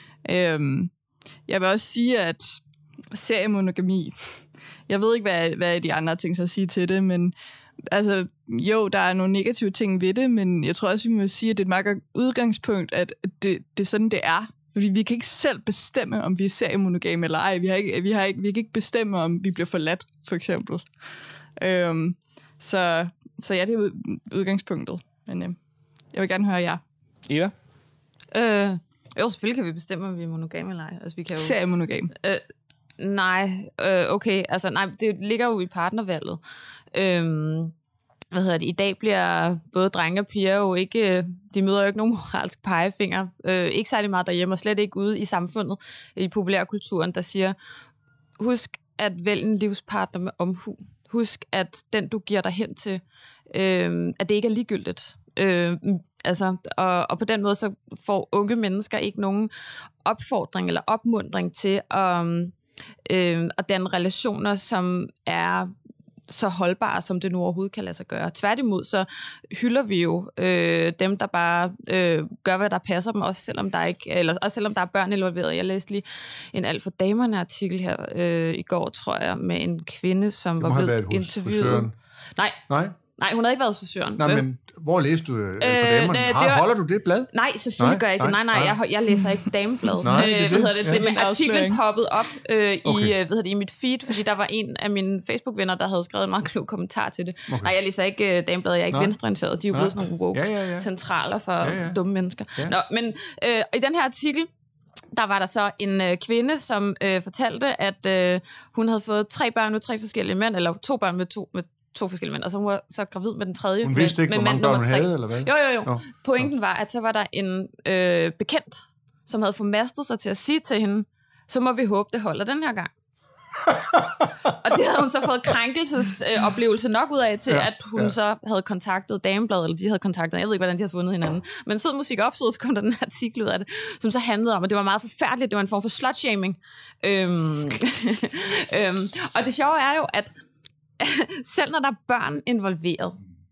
Um, jeg vil også sige, at seriemonogami... Jeg ved ikke, hvad, hvad de andre har tænkt sig at sige til det, men altså, jo, der er nogle negative ting ved det, men jeg tror også, vi må sige, at det er et meget godt udgangspunkt, at det, det er sådan, det er. Fordi vi kan ikke selv bestemme, om vi er seriemonogame eller ej. Vi, har ikke, vi, har ikke, vi kan ikke bestemme, om vi bliver forladt, for eksempel. Øhm, så, så ja, det er udgangspunktet. Men øhm, jeg vil gerne høre jer. Eva? Øh, Jo, selvfølgelig kan vi bestemme, om vi er monogame eller ej. Altså, vi kan jo... Seriemonogam. Øh, nej, øh, okay. Altså, nej, det ligger jo i partnervalget. Øhm, hvad hedder det? I dag bliver både drenge og piger jo ikke... De møder jo ikke nogen moralsk pegefinger. Øh, ikke særlig meget derhjemme, og slet ikke ude i samfundet, i populærkulturen, der siger, husk at vælge en livspartner med omhu. Husk, at den, du giver dig hen til, øh, at det ikke er ligegyldigt. Øh, altså, og, og på den måde, så får unge mennesker ikke nogen opfordring eller opmuntring til at, øh, at danne relationer, som er så holdbare, som det nu overhovedet kan lade sig gøre. Tværtimod, så hylder vi jo øh, dem, der bare øh, gør, hvad der passer dem, også selvom der ikke, eller også selvom der er børn involveret. Jeg læste lige en alt for damerne artikel her øh, i går, tror jeg, med en kvinde, som var blevet interviewet. Nej. Nej. Nej, hun havde ikke været hos frisøren. Nej, men hvor læste du øh, for damerne? Øh, var... Holder du det blad? Nej, selvfølgelig nej, gør jeg ikke det. Nej, nej, jeg, jeg læser ikke dameblad. Nej, det, øh, hvad hedder det? Ja. Men artiklen poppede op øh, i, okay. hvad hedder det, i mit feed, fordi der var en af mine Facebook-venner, der havde skrevet en meget klog kommentar til det. Okay. Nej, jeg læser ikke øh, dameblad, jeg er ikke venstreorienteret. De er jo blevet sådan nogle woke ja, ja, ja. centraler for ja, ja. dumme mennesker. Ja. Nå, men øh, i den her artikel, der var der så en øh, kvinde, som øh, fortalte, at øh, hun havde fået tre børn med tre forskellige mænd, eller to børn med to med to forskellige mænd, og så hun var så gravid med den tredje. Hun vidste ikke, med, hvor mange børn hun havde, eller hvad? Jo, jo, jo. Nå. Pointen var, at så var der en øh, bekendt, som havde formastet sig til at sige til hende, så må vi håbe, det holder den her gang. Og det havde hun så fået krænkelsesoplevelse øh, nok ud af til, ja, at hun ja. så havde kontaktet Damebladet, eller de havde kontaktet, jeg ved ikke, hvordan de havde fundet hinanden. Men sød musik opstod, så kom der den her artikel ud af det, som så handlede om, at det var meget forfærdeligt, det var en form for slutshaming. Øhm, øhm, og det sjove er jo, at selv når der er børn involveret,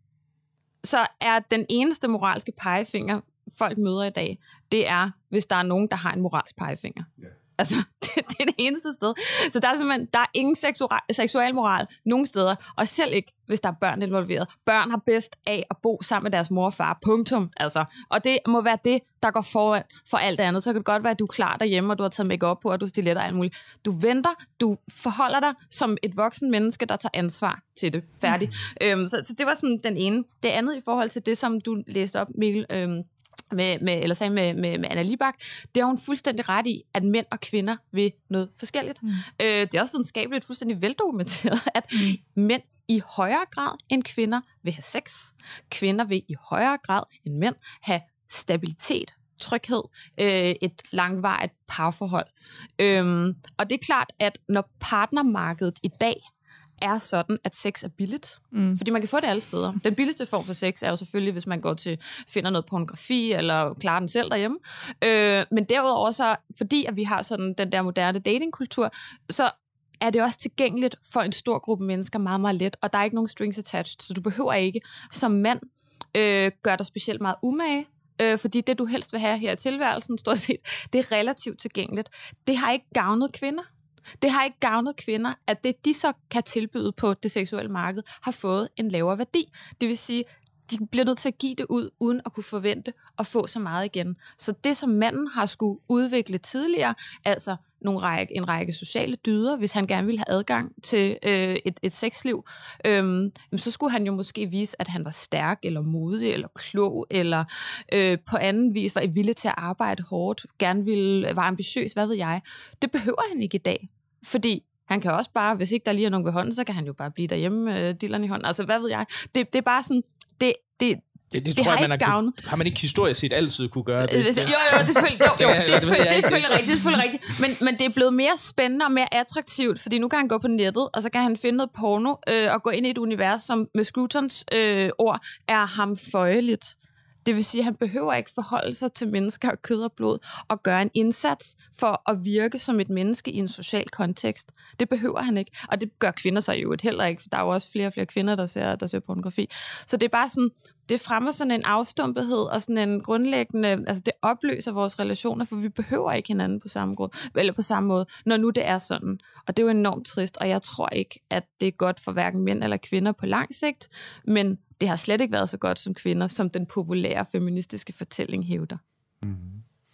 så er den eneste moralske pegefinger, folk møder i dag, det er, hvis der er nogen, der har en moralsk pegefinger. Yeah. Altså, det, det er det eneste sted. Så der er simpelthen, der er ingen seksual moral nogen steder, og selv ikke, hvis der er børn involveret. Børn har bedst af at bo sammen med deres mor og far, punktum. Altså. Og det må være det, der går foran for alt andet. Så kan det godt være, at du er klar derhjemme, og du har taget make-up på, og du stiletter og alt muligt. Du venter, du forholder dig som et voksen menneske, der tager ansvar til det. Færdig. Mm. Øhm, så, så det var sådan den ene. Det andet i forhold til det, som du læste op, Mikkel, øhm, Med, med, eller sagde med, med, med Anna Libak, det har hun fuldstændig ret i, at mænd og kvinder vil noget forskelligt. Mm. Øh, det er også videnskabeligt fuldstændig veldokumenteret, at mm. mænd i højere grad end kvinder vil have sex. Kvinder vil i højere grad end mænd have stabilitet, tryghed, øh, et langvarigt parforhold. Øhm, og det er klart, at når partnermarkedet i dag er sådan, at sex er billigt. Mm. Fordi man kan få det alle steder. Den billigste form for sex er jo selvfølgelig, hvis man går til, finder noget pornografi, eller klarer den selv derhjemme. Øh, men derudover så, fordi at vi har sådan den der moderne datingkultur, så er det også tilgængeligt for en stor gruppe mennesker meget, meget let, og der er ikke nogen strings attached, så du behøver ikke som mand øh, gøre dig specielt meget umage, øh, fordi det, du helst vil have her i tilværelsen, stort set, det er relativt tilgængeligt. Det har ikke gavnet kvinder. Det har ikke gavnet kvinder, at det, de så kan tilbyde på det seksuelle marked, har fået en lavere værdi. Det vil sige, de bliver nødt til at give det ud, uden at kunne forvente at få så meget igen. Så det, som manden har skulle udvikle tidligere, altså nogle række, en række sociale dyder, hvis han gerne ville have adgang til øh, et, et sexliv, øh, så skulle han jo måske vise, at han var stærk, eller modig, eller klog, eller øh, på anden vis var villig til at arbejde hårdt, gerne ville, var ambitiøs, hvad ved jeg. Det behøver han ikke i dag, fordi han kan også bare, hvis ikke der lige er nogen ved hånden, så kan han jo bare blive derhjemme, øh, dilleren i hånden. Altså, hvad ved jeg. Det, det er bare sådan, det, det Det, det, det tror jeg, man har, har man ikke historisk set altid kunne gøre det. Jo, jo, det er selvfølgelig, jo, jo, det er selvfølgelig, det er selvfølgelig rigtigt, det er selvfølgelig rigtigt. Men, men det er blevet mere spændende og mere attraktivt, fordi nu kan han gå på nettet, og så kan han finde noget porno, øh, og gå ind i et univers, som med Scrutons øh, ord er hamføjeligt. Det vil sige, at han behøver ikke forholde sig til mennesker og kød og blod, og gøre en indsats for at virke som et menneske i en social kontekst. Det behøver han ikke, og det gør kvinder så jo heller ikke, for der er jo også flere og flere kvinder, der ser, der ser pornografi. Så det er bare sådan, det fremmer sådan en afstumpethed og sådan en grundlæggende, altså det opløser vores relationer, for vi behøver ikke hinanden på samme måde, eller på samme måde, når nu det er sådan. Og det er jo enormt trist, og jeg tror ikke, at det er godt for hverken mænd eller kvinder på lang sigt, men det har slet ikke været så godt som kvinder, som den populære feministiske fortælling hævder. Mm-hmm.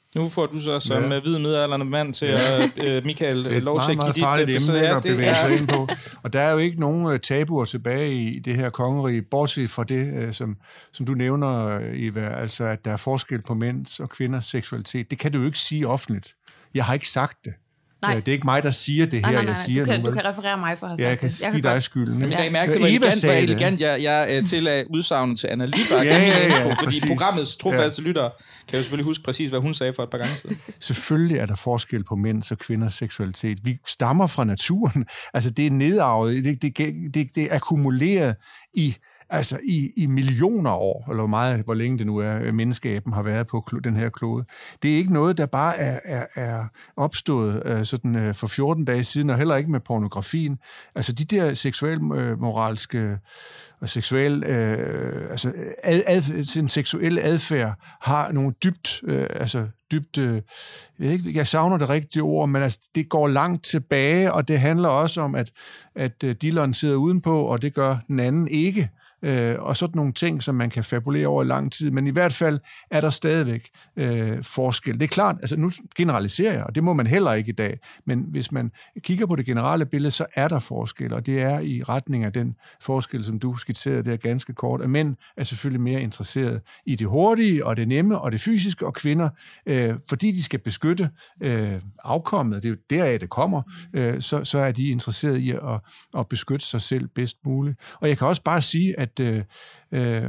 Nu får du så som ja. hvid midaldrende mand til at, uh, Michael, lov til at give dit... Det er et meget, meget farligt emne at bevæge er... sig ind på. Og der er jo ikke nogen tabuer tilbage i det her kongerige, bortset fra det, som, som du nævner, Eva, altså at der er forskel på mænds og kvinders seksualitet. Det kan du jo ikke sige offentligt. Jeg har ikke sagt det. Nej. Det er ikke mig, der siger det her, nej, nej, nej. jeg siger du kan, nu. du kan referere mig for at have sagt ja, jeg kan det. Jeg give dig skylden. Men jeg mærker til, hvor elegant, hvor elegant jeg, jeg tillagde udsagnet til Anna Lyberg. ja, ja, ja, ja, fordi præcis. Programmets trofaste ja. lyttere kan jo selvfølgelig huske præcis, hvad hun sagde for et par gange siden. Selvfølgelig er der forskel på mænds og kvinders seksualitet. Vi stammer fra naturen. Altså, det er nedarvet. Det, det, det, det er akkumuleret i... Altså i, i millioner år, eller hvor meget, hvor længe det nu er, menneskeaben har været på den her klode. Det er ikke noget, der bare er, er, er opstået uh, sådan, uh, for fjorten dage siden, og heller ikke med pornografien. Altså de der seksuelmoralske og seksuel, uh, altså ad, ad, sin seksuelle adfærd har nogle dybt, uh, altså dybt, uh, jeg, ved ikke, jeg savner det rigtige ord, men altså, det går langt tilbage, og det handler også om, at, at uh, dealeren sidder udenpå, og det gør den anden ikke. Øh, og sådan nogle ting, som man kan fabulere over i lang tid. Men i hvert fald er der stadigvæk øh, forskel. Det er klart, altså nu generaliserer jeg, og det må man heller ikke i dag. Men hvis man kigger på det generelle billede, så er der forskel, og det er i retning af den forskel, som du skitserede der ganske kort. At mænd er selvfølgelig mere interesseret i det hurtige, og det nemme, og det fysiske, og kvinder, øh, fordi de skal beskytte øh, afkommet, det er jo deraf, det kommer, øh, så, så er de interesseret i at, at beskytte sig selv bedst muligt. Og jeg kan også bare sige, at at øh, øh,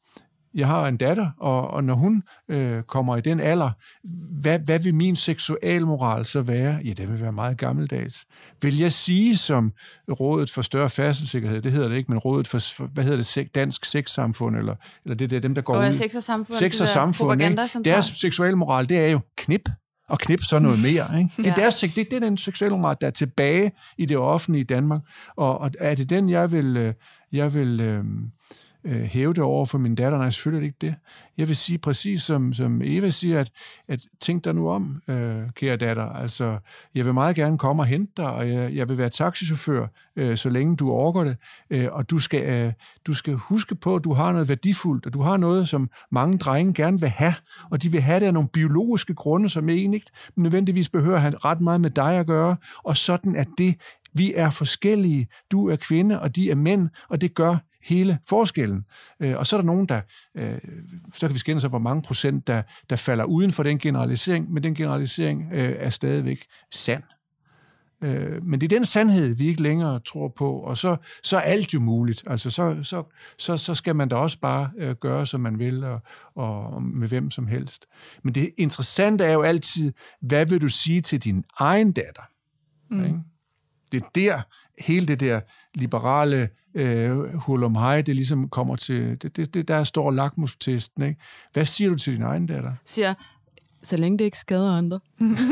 jeg har en datter, og, og når hun øh, kommer i den alder, hvad, hvad vil min seksualmoral så være? Ja, det vil være meget gammeldags. Vil jeg sige som Rådet for Større Færdselssikkerhed, det hedder det ikke, men Rådet for, hvad hedder det, Dansk Sexsamfund, eller, eller det der, dem der går og ud. Sex og Samfund. Sex og Samfund, ikke? Deres seksualmoral, det er jo knip, og knip så noget mere. Ikke? Det, er deres, det, det er den seksuelle moral, der er tilbage i det offentlige i Danmark, og, og er det den, jeg vil... Jeg vil øh, øh, hæve det over for min datter. Nej, selvfølgelig ikke det. Jeg vil sige præcis som, som Eva siger, at, at tænk dig nu om, øh, kære datter. Altså, jeg vil meget gerne komme og hente dig, og jeg, jeg vil være taxichauffør, øh, så længe du orker det. Øh, og du skal, øh, du skal huske på, at du har noget værdifuldt, og du har noget, som mange drenge gerne vil have, og de vil have det af nogle biologiske grunde, som egentlig ikke nødvendigvis behøver at have ret meget med dig at gøre, og sådan er det. Vi er forskellige. Du er kvinde, og de er mænd, og det gør hele forskellen. Øh, og så er der nogen, der... Øh, så kan vi skænde sig, hvor mange procent, der, der falder uden for den generalisering, men den generalisering øh, er stadigvæk sand. Øh, men det er den sandhed, vi ikke længere tror på, og så, så er alt jo muligt. Altså, så, så, så, så skal man da også bare øh, gøre, som man vil, og, og med hvem som helst. Men det interessante er jo altid, hvad vil du sige til din egen datter? Mm. Ikke? Det er der, hele det der liberale øh, hurlumhej, det ligesom kommer til, det, det, det der står lakmustesten, ikke? Hvad siger du til din egen datter? Siger, så længe det ikke skader andre.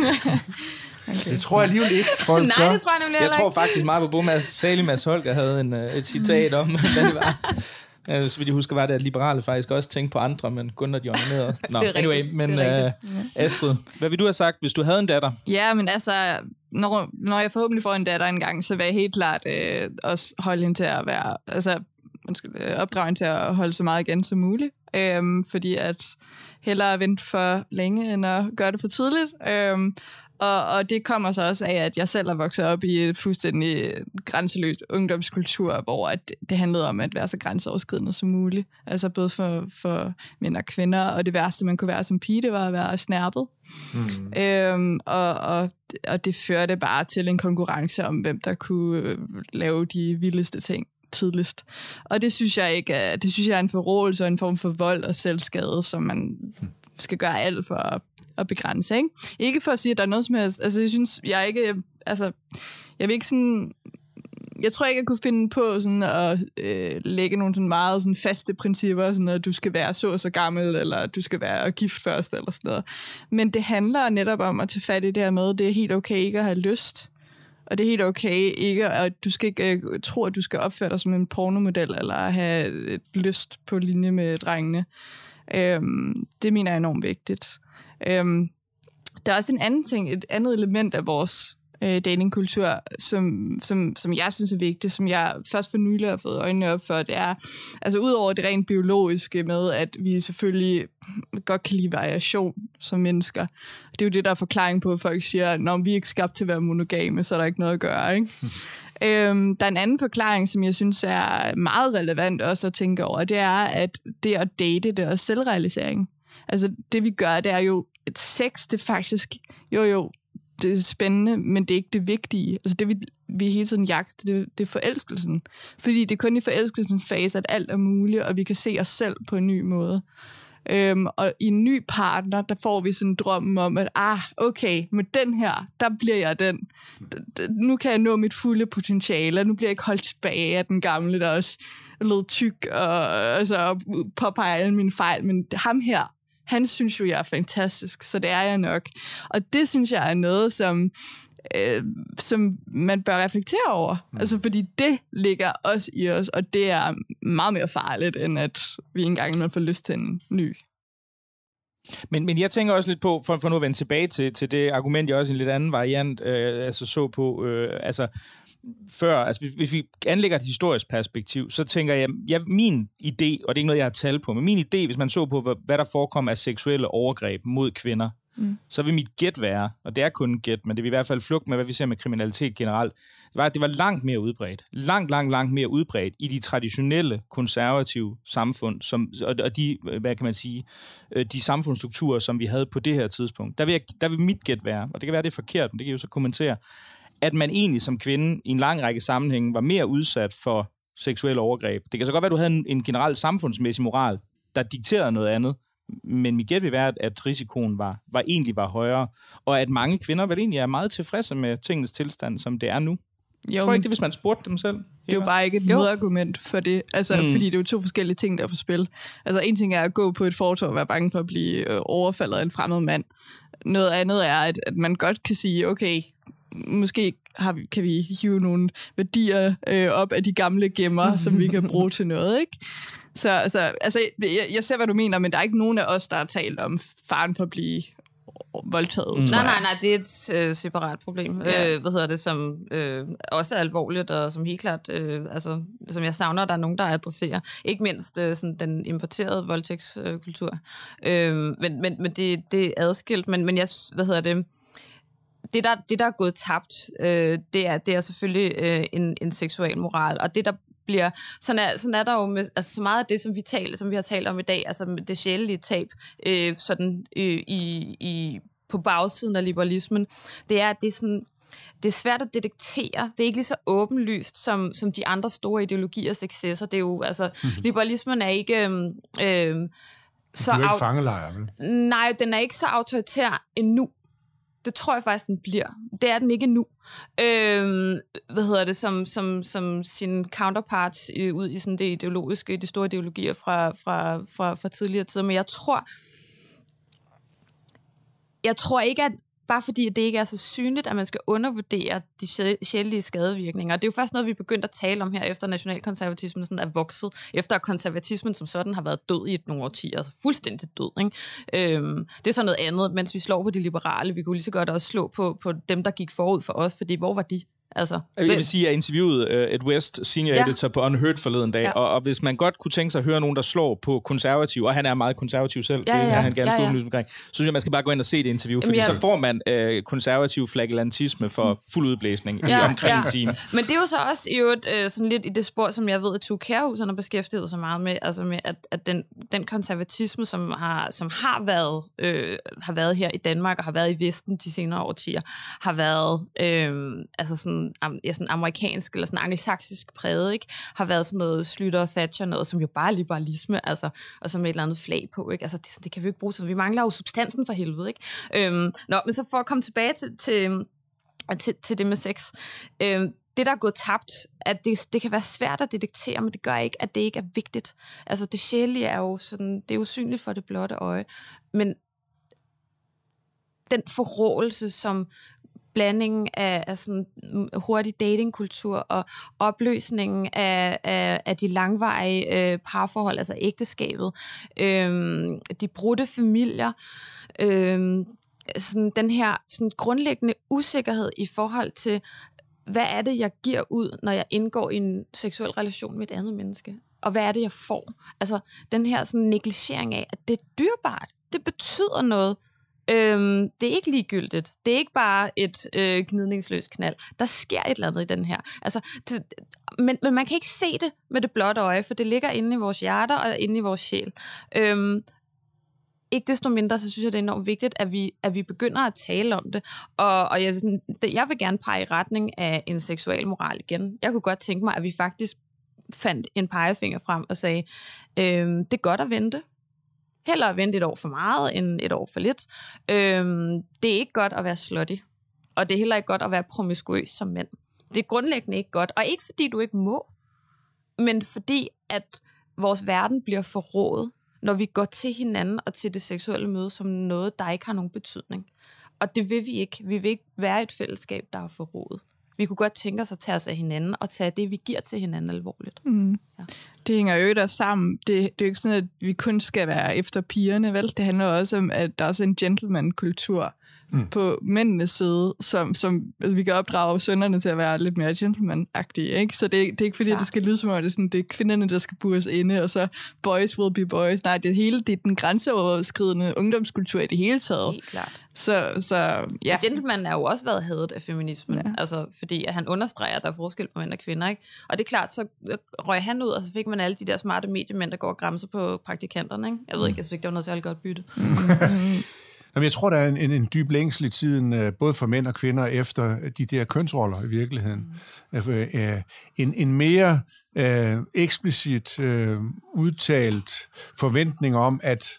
Okay. Det tror jeg alligevel ikke, folk Nej, det tror jeg nemlig Jeg tror faktisk meget på, Bomas salig Mads Holger havde en, et citat om, hvad det var. Ja, så vidt jeg husker, var det, at liberale faktisk også tænkte på andre, men kun når de onanerede. Nå, anyway, men uh, Astrid, hvad vil du have sagt, hvis du havde en datter? Ja, men altså, når, når jeg forhåbentlig får en datter engang, så vil jeg helt klart øh, også holde hende til at være, altså, undskyld, opdrage hende til at holde så meget igen som muligt. Øhm, fordi at hellere vente for længe, end at gøre det for tidligt. Øhm, Og, og det kommer så også af, at jeg selv er vokset op i et fuldstændig grænseløst ungdomskultur, hvor at det handlede om at være så grænseoverskridende som muligt. Altså både for, for mænd og kvinder, og det værste, man kunne være som pige, det var at være snærpet. Mm. Øhm, og, og, og det førte bare til en konkurrence om, hvem der kunne lave de vildeste ting tidligst. Og det synes jeg ikke er, det synes jeg er en forrådelse og en form for vold og selvskade, som man skal gøre alt for at at begrænse, ikke? Ikke for at sige, at der er noget som helst. Altså, jeg synes, jeg ikke... Altså, jeg vil ikke sådan... Jeg tror ikke, jeg kunne finde på sådan at øh, lægge nogle sådan meget sådan faste principper, sådan at du skal være så og så gammel, eller at du skal være gift først, eller sådan noget. Men det handler netop om at tage fat i det her med, det er helt okay ikke at have lyst. Og det er helt okay ikke, at du skal ikke øh, tro, at du skal opføre dig som en pornomodel, eller have et lyst på linje med drengene. Øhm, det mener jeg er enormt vigtigt. Øhm, der er også en anden ting, et andet element af vores øh, datingkultur, som, som, som jeg synes er vigtigt, som jeg først for nylig har fået øjnene op for, det er, altså udover det rent biologiske med, at vi selvfølgelig godt kan lide variation som mennesker. Det er jo det, der er forklaring på, at folk siger, når vi er ikke skabt til at være monogame, så er der ikke noget at gøre, ikke? Øhm, der er en anden forklaring, som jeg synes er meget relevant også at tænke over, det er, at det at date, det er også selvrealisering. Altså det vi gør, det er jo, et sex, det er faktisk, jo jo, det er spændende, men det er ikke det vigtige. Altså det vi, vi hele tiden jagter, det, det er forelskelsen. Fordi det er kun i forelskelsens fase, at alt er muligt, og vi kan se os selv på en ny måde. Øhm, og i en ny partner, der får vi sådan en drøm om, at ah, okay, med den her, der bliver jeg den. Nu kan jeg nå mit fulde potentiale, nu bliver jeg ikke holdt tilbage af den gamle, der også er lidt tyk og altså, påpeger alle mine fejl. Men ham her, han synes jo, jeg er fantastisk, så det er jeg nok. Og det synes jeg er noget, som, øh, som man bør reflektere over. Mm. Altså, fordi det ligger også i os, og det er meget mere farligt, end at vi engang man får lyst til en ny. Men, men jeg tænker også lidt på, for, for nu at vende tilbage til, til det argument, jeg også i en lidt anden variant øh, altså så på, øh, altså før, altså hvis, hvis vi anlægger et historisk perspektiv, så tænker jeg, ja, min idé, og det er ikke noget, jeg har tal på, men min idé, hvis man så på, hvad, hvad der forekommer af seksuelle overgreb mod kvinder, mm. så vil mit gæt være, og det er kun et gæt, men det vil i hvert fald flugte med, hvad vi ser med kriminalitet generelt, det var, at det var langt mere udbredt. Langt, langt, langt mere udbredt i de traditionelle, konservative samfund, som, og, og de, hvad kan man sige, de samfundsstrukturer, som vi havde på det her tidspunkt. Der vil, jeg, der vil mit gæt være, og det kan være, det er forkert, men det kan jeg jo så kommentere, at man egentlig som kvinde i en lang række sammenhænge var mere udsat for seksuelle overgreb. Det kan så godt være, at du havde en, en generel samfundsmæssig moral, der dikterede noget andet, men mit gæt vil være, at risikoen var, var egentlig var højere, og at mange kvinder vel egentlig er meget tilfredse med tingens tilstand, som det er nu. Jo, jeg tror ikke det, hvis man spurgte dem selv. Det er jo bare ikke et modargument for det, altså, mm. fordi det er jo to forskellige ting, der er på spil. Altså en ting er at gå på et fortov og være bange for at blive øh, overfaldet af en fremmed mand. Noget andet er, at, at man godt kan sige, okay, måske har vi, kan vi hive nogle værdier øh, op af de gamle gemmer, som vi kan bruge til noget, ikke? Så, så altså, jeg, jeg ser, hvad du mener, men der er ikke nogen af os, der har talt om faren på at blive voldtaget. Mm. Nej, nej, nej, det er et øh, separat problem. Ja. Øh, hvad hedder det, som øh, også er alvorligt, og som helt klart, øh, altså, som jeg savner, der er nogen, der adresserer. Ikke mindst øh, sådan den importerede voldtægtskultur. Øh, men men, men det, det er adskilt, men, men jeg, hvad hedder det, Det der, det, der er gået tabt, øh, det, er, det er selvfølgelig øh, en, en seksuel moral, og det, der bliver, sådan er, sådan er der jo med, altså, så meget af det, som vi, taler, som vi har talt om i dag, altså det sjælelige tab, øh, sådan, øh, i, i, på bagsiden af liberalismen, det er, det er sådan, det er svært at detektere. Det er ikke lige så åbenlyst som, som de andre store ideologiers successer. Det er jo, altså, mm-hmm. liberalismen er ikke Øh, øh, så det er jo ikke fangelejr, vel? Nej, den er ikke så autoritær endnu. Det tror jeg faktisk, den bliver. Det er den ikke nu. Øhm, hvad hedder det, som, som, som sin counterparts øh, ud i sådan det ideologiske, de store ideologier fra, fra, fra, fra tidligere tider. Men jeg tror, jeg tror ikke, at bare fordi det ikke er så synligt, at man skal undervurdere de sjælelige skadevirkninger. Det er jo først noget, vi er begyndt at tale om her, efter nationalkonservatismen sådan er vokset, efter at konservatismen som sådan har været død i et nogle årtier, altså fuldstændig død. Ikke? Øhm, det er så noget andet, mens vi slår på de liberale. Vi kunne lige så godt også slå på, på dem, der gik forud for os, fordi hvor var de? Altså, jeg vil sige, at jeg interviewede uh, Ed West, senior ja. editor på Unheard forleden dag, ja. og, og hvis man godt kunne tænke sig at høre nogen, der slår på konservativ, og han er meget konservativ selv, ja, ja. det er han ganske ja, ja. omkring, så synes jeg, man skal bare gå ind og se det interview, fordi Jamen, ja. så får man uh, konservativ flagellantisme for fuld udblæsning ja, i omkring ja. en time. Men det er jo så også i øvrigt, uh, sådan lidt i det spor, som jeg ved, at Tue Kjærhus har beskæftiget sig meget med, altså med, at, at den, den konservatisme, som har, som har været øh, har været her i Danmark, og har været i Vesten de senere årtier, har været øh, altså sådan, ja, sådan amerikansk eller sådan angelsaksisk præget, ikke? Har været sådan noget Slytter og Thatcher, noget som jo bare er liberalisme, altså, og så med et eller andet flag på, ikke? Altså, det, det kan vi jo ikke bruge til. Vi mangler jo substansen for helvede, ikke? Øhm, nå, men så for at komme tilbage til, til, til, til det med sex. Øhm, det, der er gået tabt, at det, det kan være svært at detektere, men det gør ikke, at det ikke er vigtigt. Altså, det sjælelige er jo sådan, det er usynligt for det blotte øje, men den forrådelse, som blandingen af, af sådan hurtig datingkultur og opløsningen af, af, af de langvarige øh, parforhold, altså ægteskabet, øh, de brudte familier, øh, sådan, den her sådan, grundlæggende usikkerhed i forhold til, hvad er det, jeg giver ud, når jeg indgår i en seksuel relation med et andet menneske? Og hvad er det, jeg får? Altså, den her sådan, negligering af, at det er dyrebart. Det betyder noget. Øhm, det er ikke ligegyldigt. Det er ikke bare et øh, gnidningsløst knald. Der sker et eller andet i den her. Altså, det, men, men man kan ikke se det med det blotte øje, for det ligger inde i vores hjerter og inde i vores sjæl. Øhm, ikke desto mindre, så synes jeg, det er enormt vigtigt, at vi, at vi begynder at tale om det. Og, og jeg, jeg vil gerne pege i retning af en seksuel moral igen. Jeg kunne godt tænke mig, at vi faktisk fandt en pegefinger frem og sagde, øhm, det er godt at vente. Hellere at vente et år for meget, end et år for lidt. Øhm, det er ikke godt at være slutty. Og det er heller ikke godt at være promiskuøs som mænd. Det er grundlæggende ikke godt. Og ikke fordi du ikke må, men fordi at vores verden bliver forrådet, når vi går til hinanden og til det seksuelle møde som noget, der ikke har nogen betydning. Og det vil vi ikke. Vi vil ikke være et fællesskab, der er forrådet. Vi kunne godt tænke os at tage os af hinanden, og tage det, vi giver til hinanden, alvorligt. Mm. Ja. Det hænger jo der sammen. Det, det er jo ikke sådan, at vi kun skal være efter pigerne, vel? Det handler også om, at der er også en gentleman-kultur mm. på mændenes side, som, som altså, vi kan opdrage sønnerne til at være lidt mere gentleman-agtige, ikke? Så det, det er ikke fordi, at det skal lyde som om, det er, sådan, det er kvinderne, der skal bures inde, og så boys will be boys. Nej, det er, hele, det er den grænseoverskridende ungdomskultur i det hele taget. Helt klart. Så, så ja. Gentleman er jo også været hadet af feminismen, ja. Altså, fordi at han understreger, at der er forskel på mænd og kvinder, ikke? Og det er klart, så røg han ud, og så fik man alle de der smarte mediemænd, der går og græmser på praktikanterne, ikke? Jeg ved ikke, jeg synes ikke, det var noget særligt godt bytte. Mm. Jamen, jeg tror, der er en, en, en dyb længsel i tiden, både for mænd og kvinder, efter de der kønsroller i virkeligheden. Mm. En, en mere øh, eksplicit øh, udtalt forventning om, at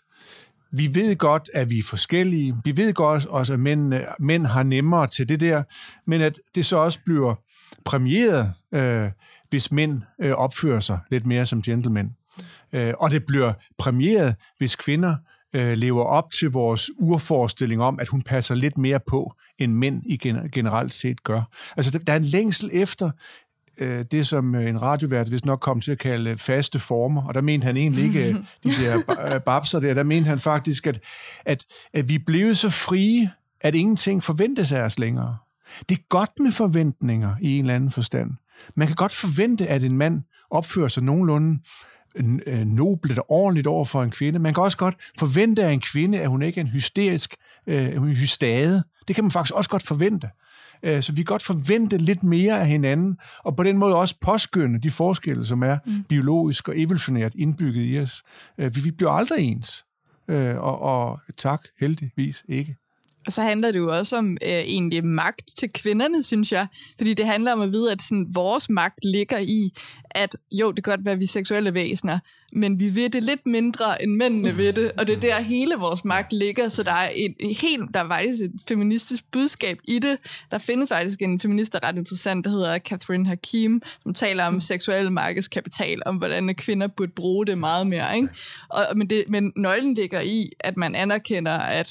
vi ved godt, at vi er forskellige. Vi ved godt også, at mænd, mænd har nemmere til det der, men at det så også bliver præmieret, øh, hvis mænd øh, opfører sig lidt mere som gentlemen. Øh, og det bliver præmieret, hvis kvinder øh, lever op til vores urforestilling om, at hun passer lidt mere på, end mænd i gen- generelt set gør. Altså, der er en længsel efter det, som en radiovært vist nok kom til at kalde faste former, og der mente han egentlig ikke de der babser der, der mente han faktisk, at, at, at vi er blevet så frie, at ingenting forventes af os længere. Det er godt med forventninger i en eller anden forstand. Man kan godt forvente, at en mand opfører sig nogenlunde nobelt og ordentligt over for en kvinde. Man kan også godt forvente af en kvinde, at hun ikke er en hysterisk øh, hystade. Det kan man faktisk også godt forvente. Så vi kan godt forvente lidt mere af hinanden, og på den måde også påskynde de forskelle, som er mm. biologisk og evolutionært indbygget i os. Vi, vi bliver aldrig ens, og, og tak, heldigvis ikke. Og så handler det jo også om øh, egentlig magt til kvinderne, synes jeg. Fordi det handler om at vide, at sådan, vores magt ligger i, at jo, det kan godt være, at vi er seksuelle væsener, men vi ved det lidt mindre, end mændene ved det. Og det er der, hele vores magt ligger. Så der er, et, et helt, der er faktisk et feministisk budskab i det. Der findes faktisk en feminist, der er ret interessant, der hedder Catherine Hakim, som taler om seksuel markedskapital, om hvordan kvinder burde bruge det meget mere. Ikke? Og, men, det, men nøglen ligger i, at man anerkender, at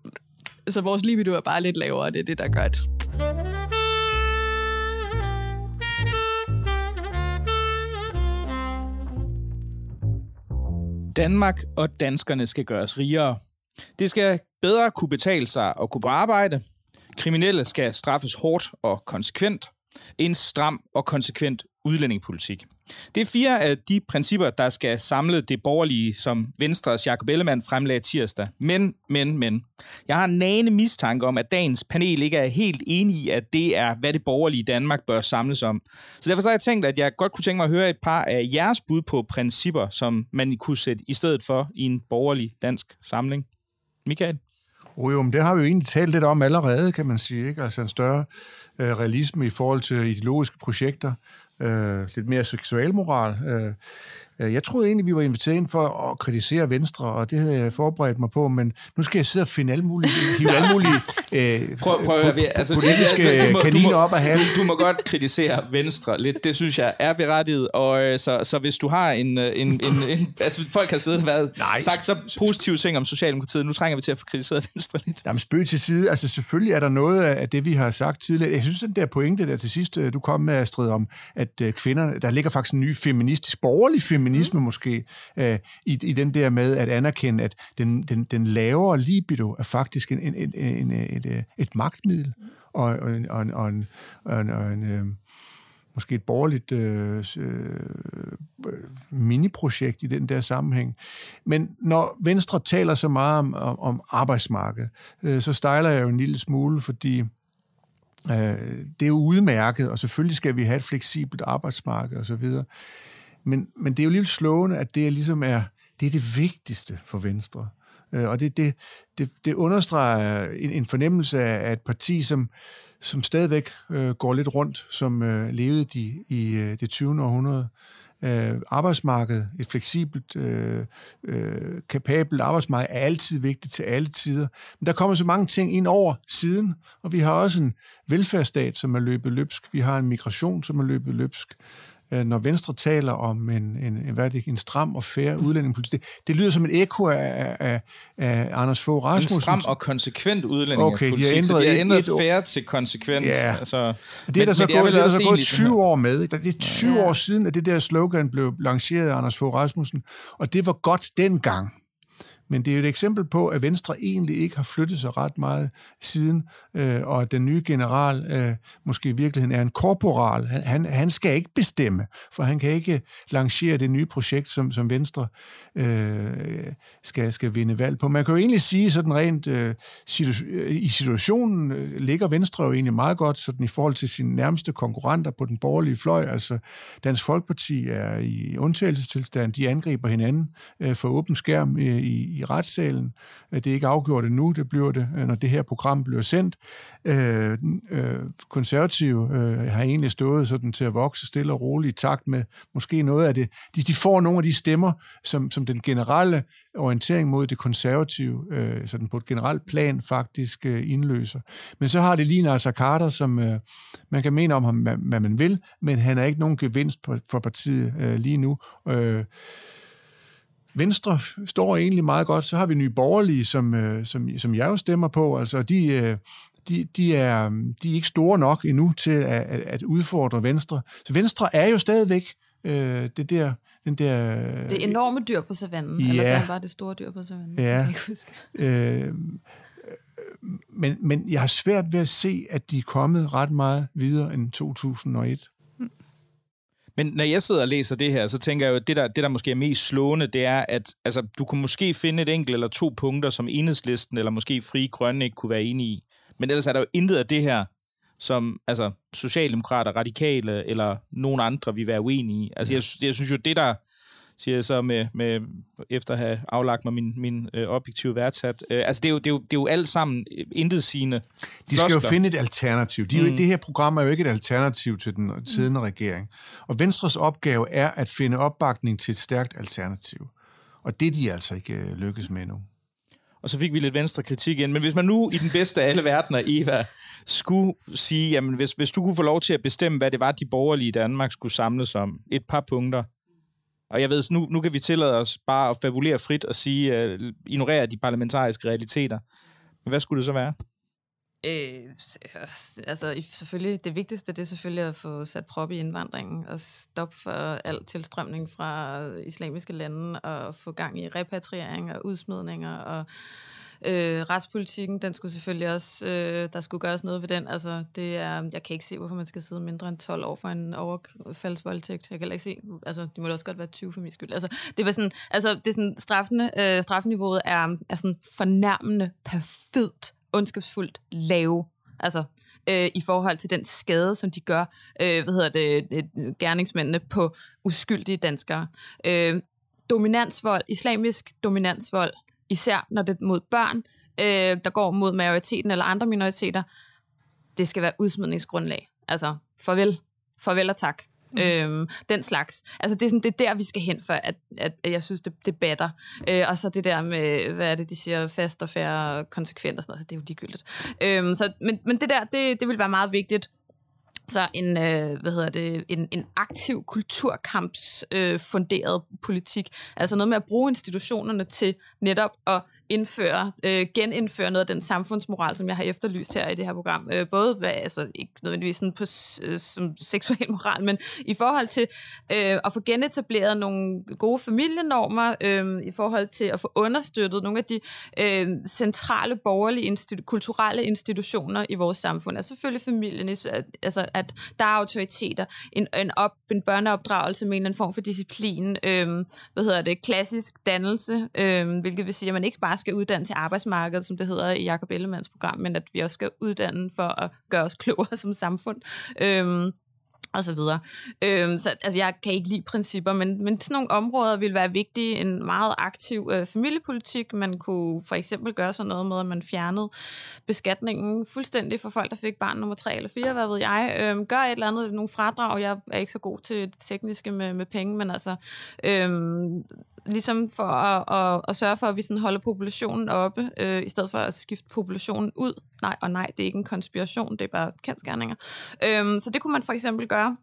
så vores libido er bare lidt lavere, det er det, der gør det. Danmark og danskerne skal gøres rigere. Det skal bedre kunne betale sig at kunne på arbejde. Kriminelle skal straffes hårdt og konsekvent. En stram og konsekvent udlændingepolitik. Det er fire af de principper, der skal samle det borgerlige, som Venstres Jakob Ellemann fremlagde tirsdag. Men, men, men. Jeg har en nagende mistanke om, at dagens panel ikke er helt enige i, at det er, hvad det borgerlige Danmark bør samles om. Så derfor så har jeg tænkt, at jeg godt kunne tænke mig at høre et par af jeres bud på principper, som man kunne sætte i stedet for i en borgerlig dansk samling. Michael? Oh, jo, men det har vi jo egentlig talt lidt om allerede, kan man sige. Ikke? Altså en større øh, realisme i forhold til ideologiske projekter. Øh, lidt mere seksualmoral. Øh, jeg troede egentlig, vi var inviteret ind for at kritisere Venstre, og det havde jeg forberedt mig på, men nu skal jeg sidde og finde alle mulige, hive alle mulige øh, prøv, prøv, po- altså, politiske ja, du må, kaniner du må, op af halen. Du må godt kritisere Venstre lidt, det synes jeg er berettiget, og så, så hvis du har en... en, en, en altså, folk har siddet og været, sagt så positive ting om Socialdemokratiet, nu trænger vi til at få kritiseret Venstre lidt. Jamen, spøg til side, altså selvfølgelig er der noget af det, vi har sagt tidligere. Jeg synes, den der pointe der til sidst, du kom med, Astrid, om, at kvinderne, der ligger faktisk en ny feministisk, borgerlig feministisk feminisme måske, øh, i, i den der med at anerkende, at den, den, den lavere libido er faktisk en, en, en, en, et, et, et magtmiddel, og, og, en, og, en, og, en, og, en, og en, øh, måske et borgerligt øh, øh, miniprojekt i den der sammenhæng. Men når Venstre taler så meget om, om, om arbejdsmarked, øh, så stejler jeg jo en lille smule, fordi øh, det er jo udmærket, og selvfølgelig skal vi have et fleksibelt arbejdsmarked osv. Men, men det er jo lidt slående, at det ligesom er det, er det vigtigste for Venstre. Øh, og det, det, det, det understreger en, en fornemmelse af et parti, som som stadigvæk øh, går lidt rundt, som øh, levede de, i øh, det tyvende århundrede. Øh, arbejdsmarkedet, et fleksibelt, øh, øh, kapabelt arbejdsmarked, er altid vigtigt til alle tider. Men der kommer så mange ting ind over siden, og vi har også en velfærdsstat, som er løbet løbsk. Vi har en migration, som er løbet løbsk. Når Venstre taler om en, en, hvad er det, en stram og fair udlændingepolitik, det, det lyder som et ekko af, af, af Anders Fogh Rasmussen. En stram og konsekvent udlændingepolitik, okay, de har ændret, de har ændret et, et, fair til konsekvent. Ja. Altså, det er der så gået, det er så gået tyve år med. Det er tyve ja. år siden, at det der slogan blev lanceret af Anders Fogh Rasmussen, og det var godt dengang. Men det er jo et eksempel på, at Venstre egentlig ikke har flyttet sig ret meget siden, øh, og at den nye general øh, måske i virkeligheden er en korporal. Han, han, han skal ikke bestemme, for han kan ikke lancere det nye projekt, som, som Venstre øh, skal, skal vinde valg på. Man kan jo egentlig sige, sådan rent øh, situ- i situationen øh, ligger Venstre jo egentlig meget godt sådan i forhold til sine nærmeste konkurrenter på den borgerlige fløj. Altså Dansk Folkeparti er i undtagelsestilstand, de angriber hinanden øh, for åben skærm i, i i retssalen. Det er ikke afgjort endnu, det bliver det, når det her program bliver sendt. Øh, øh, konservative øh, har egentlig stået sådan til at vokse stille og roligt i takt med måske noget af det. De, de får nogle af de stemmer, som, som den generelle orientering mod det konservative, øh, sådan på et generelt plan faktisk øh, indløser. Men så har det lige Naser Khader, som øh, man kan mene om ham, hvad, hvad man vil, men han er ikke nogen gevinst for partiet øh, lige nu. Øh, Venstre står egentlig meget godt. Så har vi Nye Borgerlige, som, øh, som, som jeg jo stemmer på. Altså, de, øh, de, de, er, de er ikke store nok endnu til at, at udfordre Venstre. Så Venstre er jo stadigvæk øh, det der... Den der det enorme dyr på savannen. Ja. Eller så er han bare det store dyr på savannen. Ja. Jeg kan ikke huske. Øh, men, men jeg har svært ved at se, at de er kommet ret meget videre end to tusind og et. Men når jeg sidder og læser det her, så tænker jeg jo, at det der, det, der måske er mest slående, det er, at altså, du kunne måske finde et enkelt eller to punkter, som Enhedslisten eller måske Frie Grønne ikke kunne være enige i. Men ellers er der jo intet af det her, som altså, socialdemokrater, radikale eller nogen andre vil være uenige i. Altså, jeg, jeg synes jo, det der, siger jeg så med, med efter at have aflagt mig min, min øh, objektive værtshat, øh, altså det er, jo, det, er jo, det er jo alt sammen intetsigende De skal jo finde et alternativ. De, mm. Det her program er jo ikke et alternativ til den siddende mm. regering. Og Venstres opgave er at finde opbakning til et stærkt alternativ. Og det er de altså ikke øh, lykkes med nu. Og så fik vi lidt venstre kritik ind. Men hvis man nu i den bedste af alle verdener, Eva, skulle sige, jamen hvis, hvis du kunne få lov til at bestemme, hvad det var, de borgerlige i Danmark skulle samles om, et par punkter. Og jeg ved, nu, nu kan vi tillade os bare at fabulere frit og sige, uh, ignorere de parlamentariske realiteter. Men hvad skulle det så være? Øh, altså selvfølgelig, det vigtigste det er selvfølgelig at få sat prop i indvandringen og stoppe for al tilstrømning fra islamiske lande og få gang i repatriering og udsmidninger og øh, retspolitikken, den skulle selvfølgelig også, øh, der skulle gøres noget ved den. Altså, det er, jeg kan ikke se, hvorfor man skal sidde mindre end tolv år for en overfaldsvoldtægt. Jeg kan ikke se, altså, det må da også godt være tyve for min skyld. Altså, det var sådan, altså, det er sådan, straffene, øh, straffeniveauet er, er sådan fornærmende, perfidt, ondskabsfuldt lave, altså øh, i forhold til den skade, som de gør, øh, hvad hedder det, det, gerningsmændene på uskyldige danskere. Øh, dominansvold, islamisk dominansvold, især når det er mod børn, øh, der går mod majoriteten eller andre minoriteter, det skal være udsmidningsgrundlag. Altså, farvel, farvel og tak. Mm. Øhm, den slags. Altså, det er, sådan, det er der, vi skal hen for, at, at, at jeg synes, det, det batter. Øh, og så det der med, hvad er det, de siger, fast og fair konsekvent og sådan noget, så det er jo ligegyldigt. Øhm, så, men, men det der, det, det vil være meget vigtigt. Så en, øh, hvad hedder det, en, en aktiv kulturkampsfunderet øh, politik. Altså noget med at bruge institutionerne til netop at indføre, øh, genindføre noget af den samfundsmoral, som jeg har efterlyst her i det her program. Øh, både, hvad, altså ikke nødvendigvis sådan på, øh, som seksuel moral, men i forhold til øh, at få genetableret nogle gode familienormer, øh, i forhold til at få understøttet nogle af de øh, centrale borgerlige, institu- kulturelle institutioner i vores samfund. Altså selvfølgelig familien, altså at der er autoriteter, en, en, op, en børneopdragelse med en eller anden form for disciplin, øhm, hvad hedder det, klassisk dannelse, øhm, hvilket vil sige, at man ikke bare skal uddanne til arbejdsmarkedet, som det hedder i Jakob Ellemanns program, men at vi også skal uddanne for at gøre os klogere som samfund. Øhm, og så videre. Øhm, så altså, jeg kan ikke lide principper, men, men sådan nogle områder vil være vigtige. En meget aktiv øh, familiepolitik. Man kunne for eksempel gøre sådan noget med, at man fjernede beskatningen fuldstændig for folk, der fik barn nummer tre eller fire, hvad ved jeg. Øhm, gør et eller andet, nogle fradrag. Jeg er ikke så god til det tekniske med, med penge, men altså... Øhm, ligesom for at, at, at sørge for, at vi sådan holder populationen oppe, øh, i stedet for at skifte populationen ud. Nej, og nej, det er ikke en konspiration, det er bare kendsgerninger. Øhm, så det kunne man for eksempel gøre.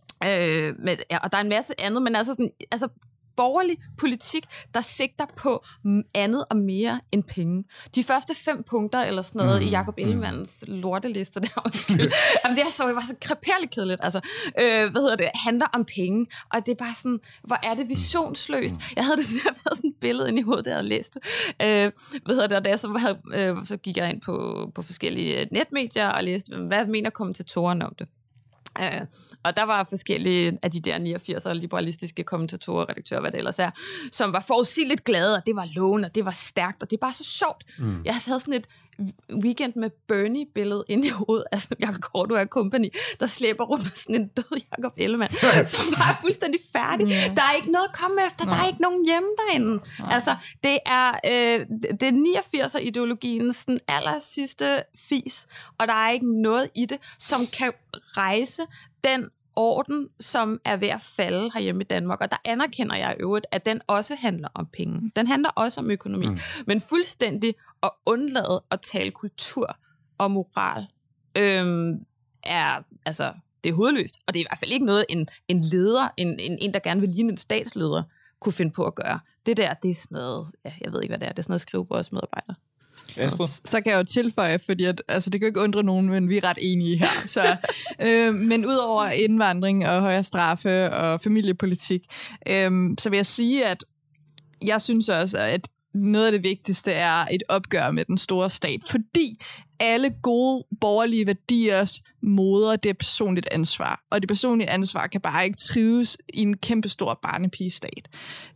Øh, med, ja, og der er en masse andet, men altså sådan... Altså, borgerlig politik, der sigter på andet og mere end penge. De første fem punkter, eller sådan noget, mm, i Jakob Ellemanns mm. lorteliste, der undskyld. Jamen, det er så, det var så kreperligt kedeligt, altså. Øh, hvad hedder det? Handler om penge, og det er bare sådan, hvor er det visionsløst. Jeg havde det jeg havde sådan et billede ind i hovedet, der jeg havde læst det. Øh, hvad hedder det? Og da jeg så, havde, øh, så gik jeg ind på, på forskellige netmedier og læste, hvad mener kommentatorerne om det? Uh, og der var forskellige af de der niogfirs liberalistiske kommentatorer, redaktører, hvad det ellers er, som var forudsigeligt glade, og det var lovende, og det var stærkt, og det er bare så sjovt. Mm. Jeg havde sådan et weekend med Bernie-billede inde i hovedet, altså Jakob Korto og company, der slæber rundt med sådan en død Jakob Ellemann, som bare er fuldstændig færdig. Mm. Der er ikke noget at komme efter, der er ikke nogen hjemme derinde. Mm. Altså, det er, øh, det er niogfirser-ideologiens den aller sidste fis, og der er ikke noget i det, som kan rejse den orden, som er ved at falde herhjemme i Danmark. Og der anerkender jeg i øvrigt, at den også handler om penge. Den handler også om økonomi. Mm. Men fuldstændig at undlade at tale kultur og moral øhm, er, altså, det er hovedløst. Og det er i hvert fald ikke noget, en, en leder, en, en, en, der gerne vil ligne en statsleder, kunne finde på at gøre. Det der, det er sådan noget, ja, jeg ved ikke, hvad det er, det er sådan noget skrivebordsmedarbejder. Astrid? Så kan jeg jo tilføje, fordi at, altså, det kan jo ikke undre nogen, men vi er ret enige her. Så, øh, men udover indvandring og højere straffe og familiepolitik, øh, så vil jeg sige, at jeg synes også, at noget af det vigtigste er et opgør med den store stat, fordi alle gode borgerlige værdiers moder, det er personligt ansvar. Og det personlige ansvar kan bare ikke trives i en kæmpestor barnepigestat.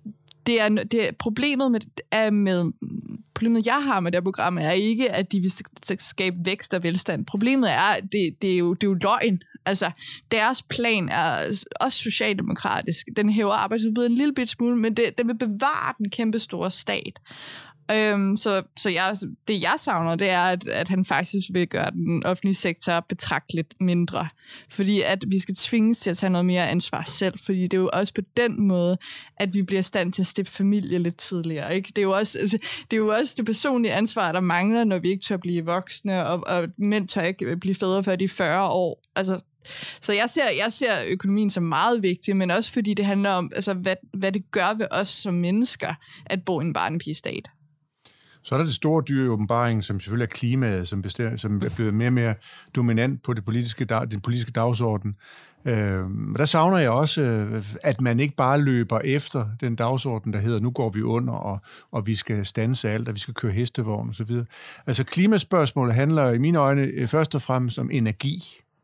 Det er, det er problemet med, er med problemet, jeg har med det her program, er ikke, at de vil skabe vækst og velstand. Problemet er, at det, det, er, jo, det er jo løgn. Altså, deres plan er også socialdemokratisk. Den hæver arbejdsudbuddet en lille bit smule, men det, den vil bevare den kæmpe store stat. Øhm, så så jeg, det, jeg savner, det er, at, at han faktisk vil gøre den offentlige sektor betragteligt mindre. Fordi at vi skal tvinges til at tage noget mere ansvar selv, fordi det er jo også på den måde, at vi bliver i stand til at stifte familie lidt tidligere. Ikke? Det, er jo også, altså, det er jo også det personlige ansvar, der mangler, når vi ikke tør blive voksne, og, og mænd tør ikke blive fædre før de er fyrre år. Altså, så jeg ser, jeg ser økonomien som meget vigtig, men også fordi det handler om, altså, hvad, hvad det gør ved os som mennesker, at bo i en barnepigestat. Så er der det store dyr i åbenbaringen, som selvfølgelig er klimaet, som, bestemmer, som er blevet mere og mere dominant på det politiske, den politiske dagsorden. Øh, der savner jeg også, at man ikke bare løber efter den dagsorden, der hedder, nu går vi under, og, og vi skal standse alt, og vi skal køre hestevogn osv. Altså klimaspørgsmålet handler i mine øjne først og fremmest om energi.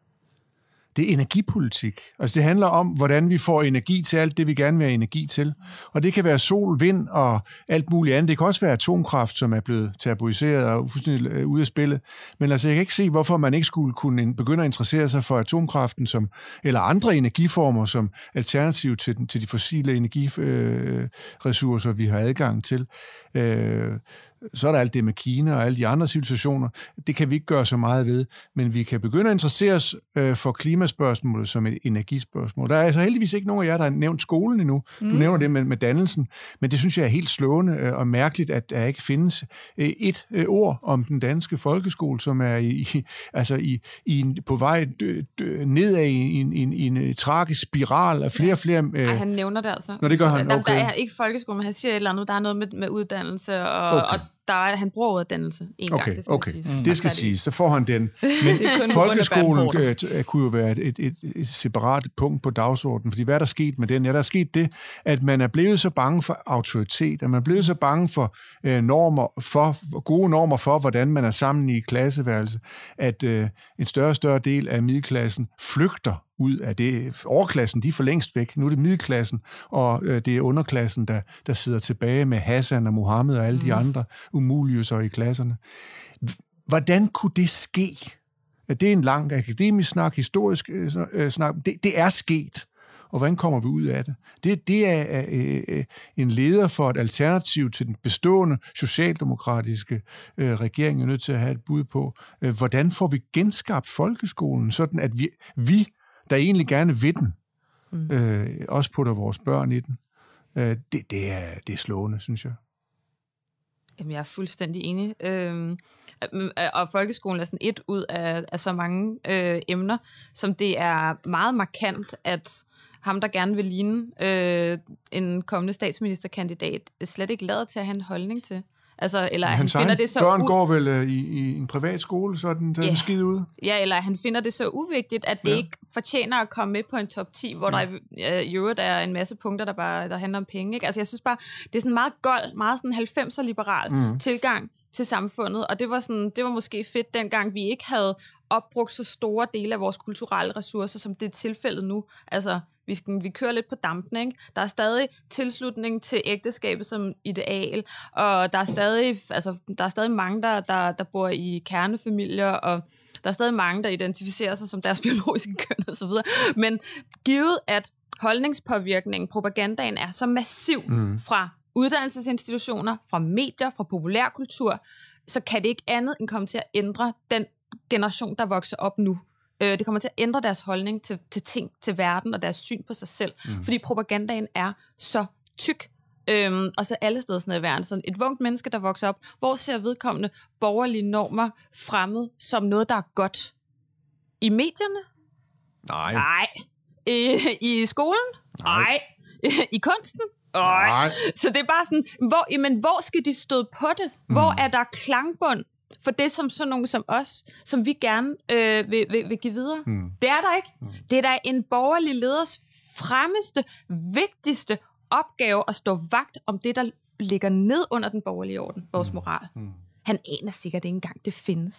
Det er energipolitik. Altså det handler om, hvordan vi får energi til alt det, vi gerne vil have energi til. Og det kan være sol, vind og alt muligt andet. Det kan også være atomkraft, som er blevet tabuiseret og fuldstændig ude af spillet. Men altså, jeg kan ikke se, hvorfor man ikke skulle kunne begynde at interessere sig for atomkraften som, eller andre energiformer som alternativ til, til de fossile energiressourcer, vi har adgang til. Så er der alt det med Kina og alle de andre civilisationer. Det kan vi ikke gøre så meget ved, men vi kan begynde at interessere os øh, for klimaspørgsmålet som et energispørgsmål. Der er altså heldigvis ikke nogen af jer, der har nævnt skolen endnu. Du mm. nævner det med, med dannelsen, men det synes jeg er helt slående øh, og mærkeligt, at der ikke findes øh, et øh, ord om den danske folkeskole, som er i, i, altså i, i en, på vej dø, dø, nedad i en, i en, i en, en tragisk spiral af flere og flere... Øh, Ej, han nævner det altså. Nå, det gør han, der, okay. der er ikke folkeskole, men han siger et eller andet. Der er noget med, med uddannelse, og, okay. og der er, han bruger uddannelse en okay, gang, det skal okay. sige. Mm. Det skal siges, så får han den. Men folkeskolen øh, kunne jo være et, et, et, et separat punkt på dagsordenen, fordi hvad er der sket med den? Ja, der er sket det, at man er blevet så bange for autoritet, at man er blevet så bange for øh, normer, for gode normer for, hvordan man er sammen i klasseværelse, at øh, en større og større del af middelklassen flygter ud af det. Overklassen, de er for længst væk. Nu er det middelklassen, og øh, det er underklassen, der, der sidder tilbage med Hassan og Mohammed og alle de andre umulige så i klasserne. Hvordan kunne det ske? Det er en lang akademisk snak, historisk øh, snak. Det, det er sket. Og hvordan kommer vi ud af det? Det, det er øh, en leder for et alternativ til den bestående socialdemokratiske øh, regering, er nødt til at have et bud på. Øh, hvordan får vi genskabt folkeskolen, sådan at vi, vi der egentlig gerne vil den, mm. øh, også putter vores børn i den. Øh, det, det, er, det er slående, synes jeg. Jamen, jeg er fuldstændig enig. Øhm, og folkeskolen er sådan et ud af, af så mange øh, emner, som det er meget markant, at ham, der gerne vil ligne øh, en kommende statsministerkandidat, slet ikke lader til at have en holdning til. Altså, eller han finder det så børn u- går vel uh, i, i en privat skole, så er den, den yeah. skid ud? Ja, eller han finder det så uvigtigt, at det ja. ikke fortjener at komme med på en top ti, hvor ja. der i øvrigt er en masse punkter, der bare der handler om penge. Ikke? Altså, jeg synes bare, det er sådan meget gold, meget sådan halvfemser-liberal mm. tilgang til samfundet, og det var, sådan, det var måske fedt, dengang vi ikke havde opbrugt så store dele af vores kulturelle ressourcer, som det er tilfældet nu. Altså, vi, skal, vi kører lidt på dampen, ikke? Der er stadig tilslutning til ægteskabet som ideal, og der er stadig, altså, der er stadig mange, der, der, der bor i kernefamilier, og der er stadig mange, der identificerer sig som deres biologiske køn og så videre. Men givet, at holdningspåvirkningen, propagandaen er så massiv mm. fra uddannelsesinstitutioner, fra medier, fra populærkultur, så kan det ikke andet end komme til at ændre den generation, der vokser op nu. Øh, det kommer til at ændre deres holdning til, til ting, til verden og deres syn på sig selv. Mm. Fordi propagandaen er så tyk. Øhm, og så alle steder sådan i verden. Sådan et vungt menneske, der vokser op, hvor ser vedkommende borgerlige normer fremmed som noget, der er godt? I medierne? Nej. Nej. I, i skolen? Nej. I, I kunsten? Nej. Så det er bare sådan, hvor, jamen, hvor skal de støde på det? Hvor mm. er der klangbund for det, som sådan nogle som os, som vi gerne øh, vil, vil, vil give videre? Mm. Det er der ikke. Mm. Det er der en borgerlig leders fremmeste, vigtigste opgave at stå vagt om det, der ligger ned under den borgerlige orden, vores moral. Mm. Han aner sikkert ikke engang, det findes.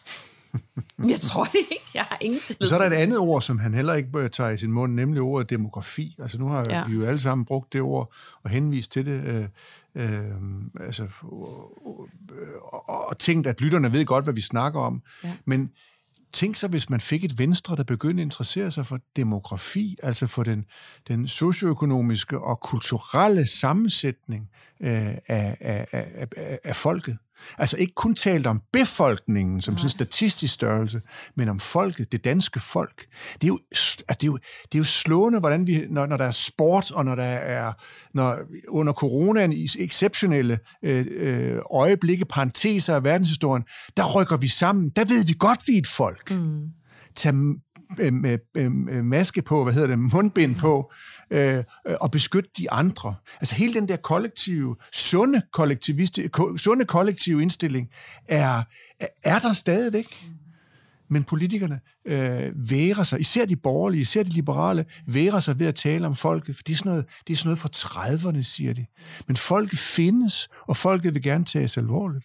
Men jeg tror det ikke. Jeg har ingen tillid. Så er der et andet ord, som han heller ikke tager i sin mund, nemlig ordet demografi. Altså nu har ja. vi jo alle sammen brugt det ord og henvist til det. Øh, øh, altså, og, og, og tænkt, at lytterne ved godt, hvad vi snakker om. Ja. Men tænk så, hvis man fik et Venstre, der begyndte at interessere sig for demografi, altså for den, den socioøkonomiske og kulturelle sammensætning øh, af, af, af, af, af folket. Altså ikke kun talt om befolkningen som sådan en statistisk størrelse, men om folket, det danske folk. Det er jo, altså det er jo, det er jo slående, hvordan vi, når, når der er sport, og når der er når, under coronaen i exceptionelle øh, øjeblikke, parenteser af verdenshistorien, der rykker vi sammen. Der ved vi godt, vi er et folk. Mm. Tag med, med, med maske på, hvad hedder det, mundbind på, øh, og beskytte de andre. Altså hele den der kollektive, sunde, ko, sunde kollektive indstilling er, er der stadigvæk. Men politikerne øh, værer sig, især de borgerlige, især de liberale, værer sig ved at tale om folket, for det er sådan noget, det er sådan noget fra trediverne, siger de. Men folket findes, og folket vil gerne tages alvorligt.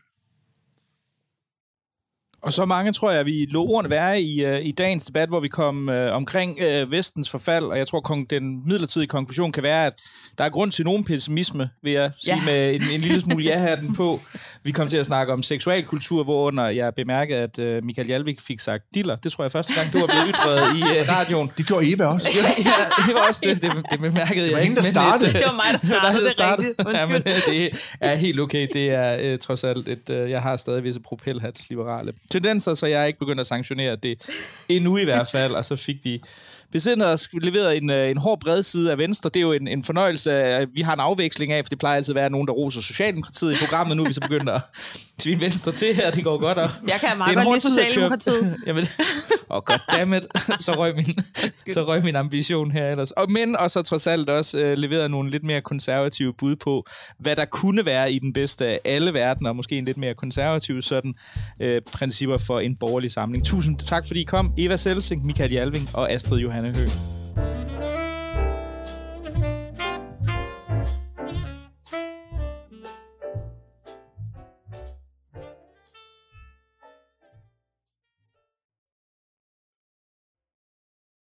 Og så mange, tror jeg, vi lå ordene være i, uh, i dagens debat, hvor vi kom uh, omkring uh, vestens forfald, og jeg tror, kon- den midlertidige konklusion kan være, at der er grund til nogen pessimisme, vil jeg sige ja. med en, en lille smule ja-hatten på. Vi kom til at snakke om seksualkultur, hvorunder jeg bemærkede, at uh, Michael Jalvik fik sagt diller. Det tror jeg første gang, du var blevet ytret i uh, radioen. Det gjorde Eva også. Ja, ja, det var også det. Det, det bemærkede jeg. Det var ingen, der startede. Det var mig, der startede. Det er rigtigt. Ja, men det er helt okay. Det er uh, trods alt et... Uh, jeg har stadig visse propelhats-liberale tendenser, så jeg er ikke begyndt at sanktionere det endnu i hvert fald. Og så fik vi besindet os leveret en, en hård bred side af Venstre. Det er jo en, en fornøjelse, vi har en afveksling af, for det plejer altid at være nogen, der roser Socialdemokratiet i programmet. Nu er vi så begyndt at svine Venstre til her. Det går godt. Og jeg kan meget godt lide Socialdemokratiet. Jamen, åh, oh, goddammit. Så røg min, så røg min ambition her ellers. Og, men og så trods alt også øh, leveret nogle lidt mere konservative bud på, hvad der kunne være i den bedste af alle verdener, og måske en lidt mere konservativ sådan øh, principper for en borgerlig samling. Tusind tak, fordi I kom. Eva Selsing, Michael Jalving og Astrid Johanne Høgh.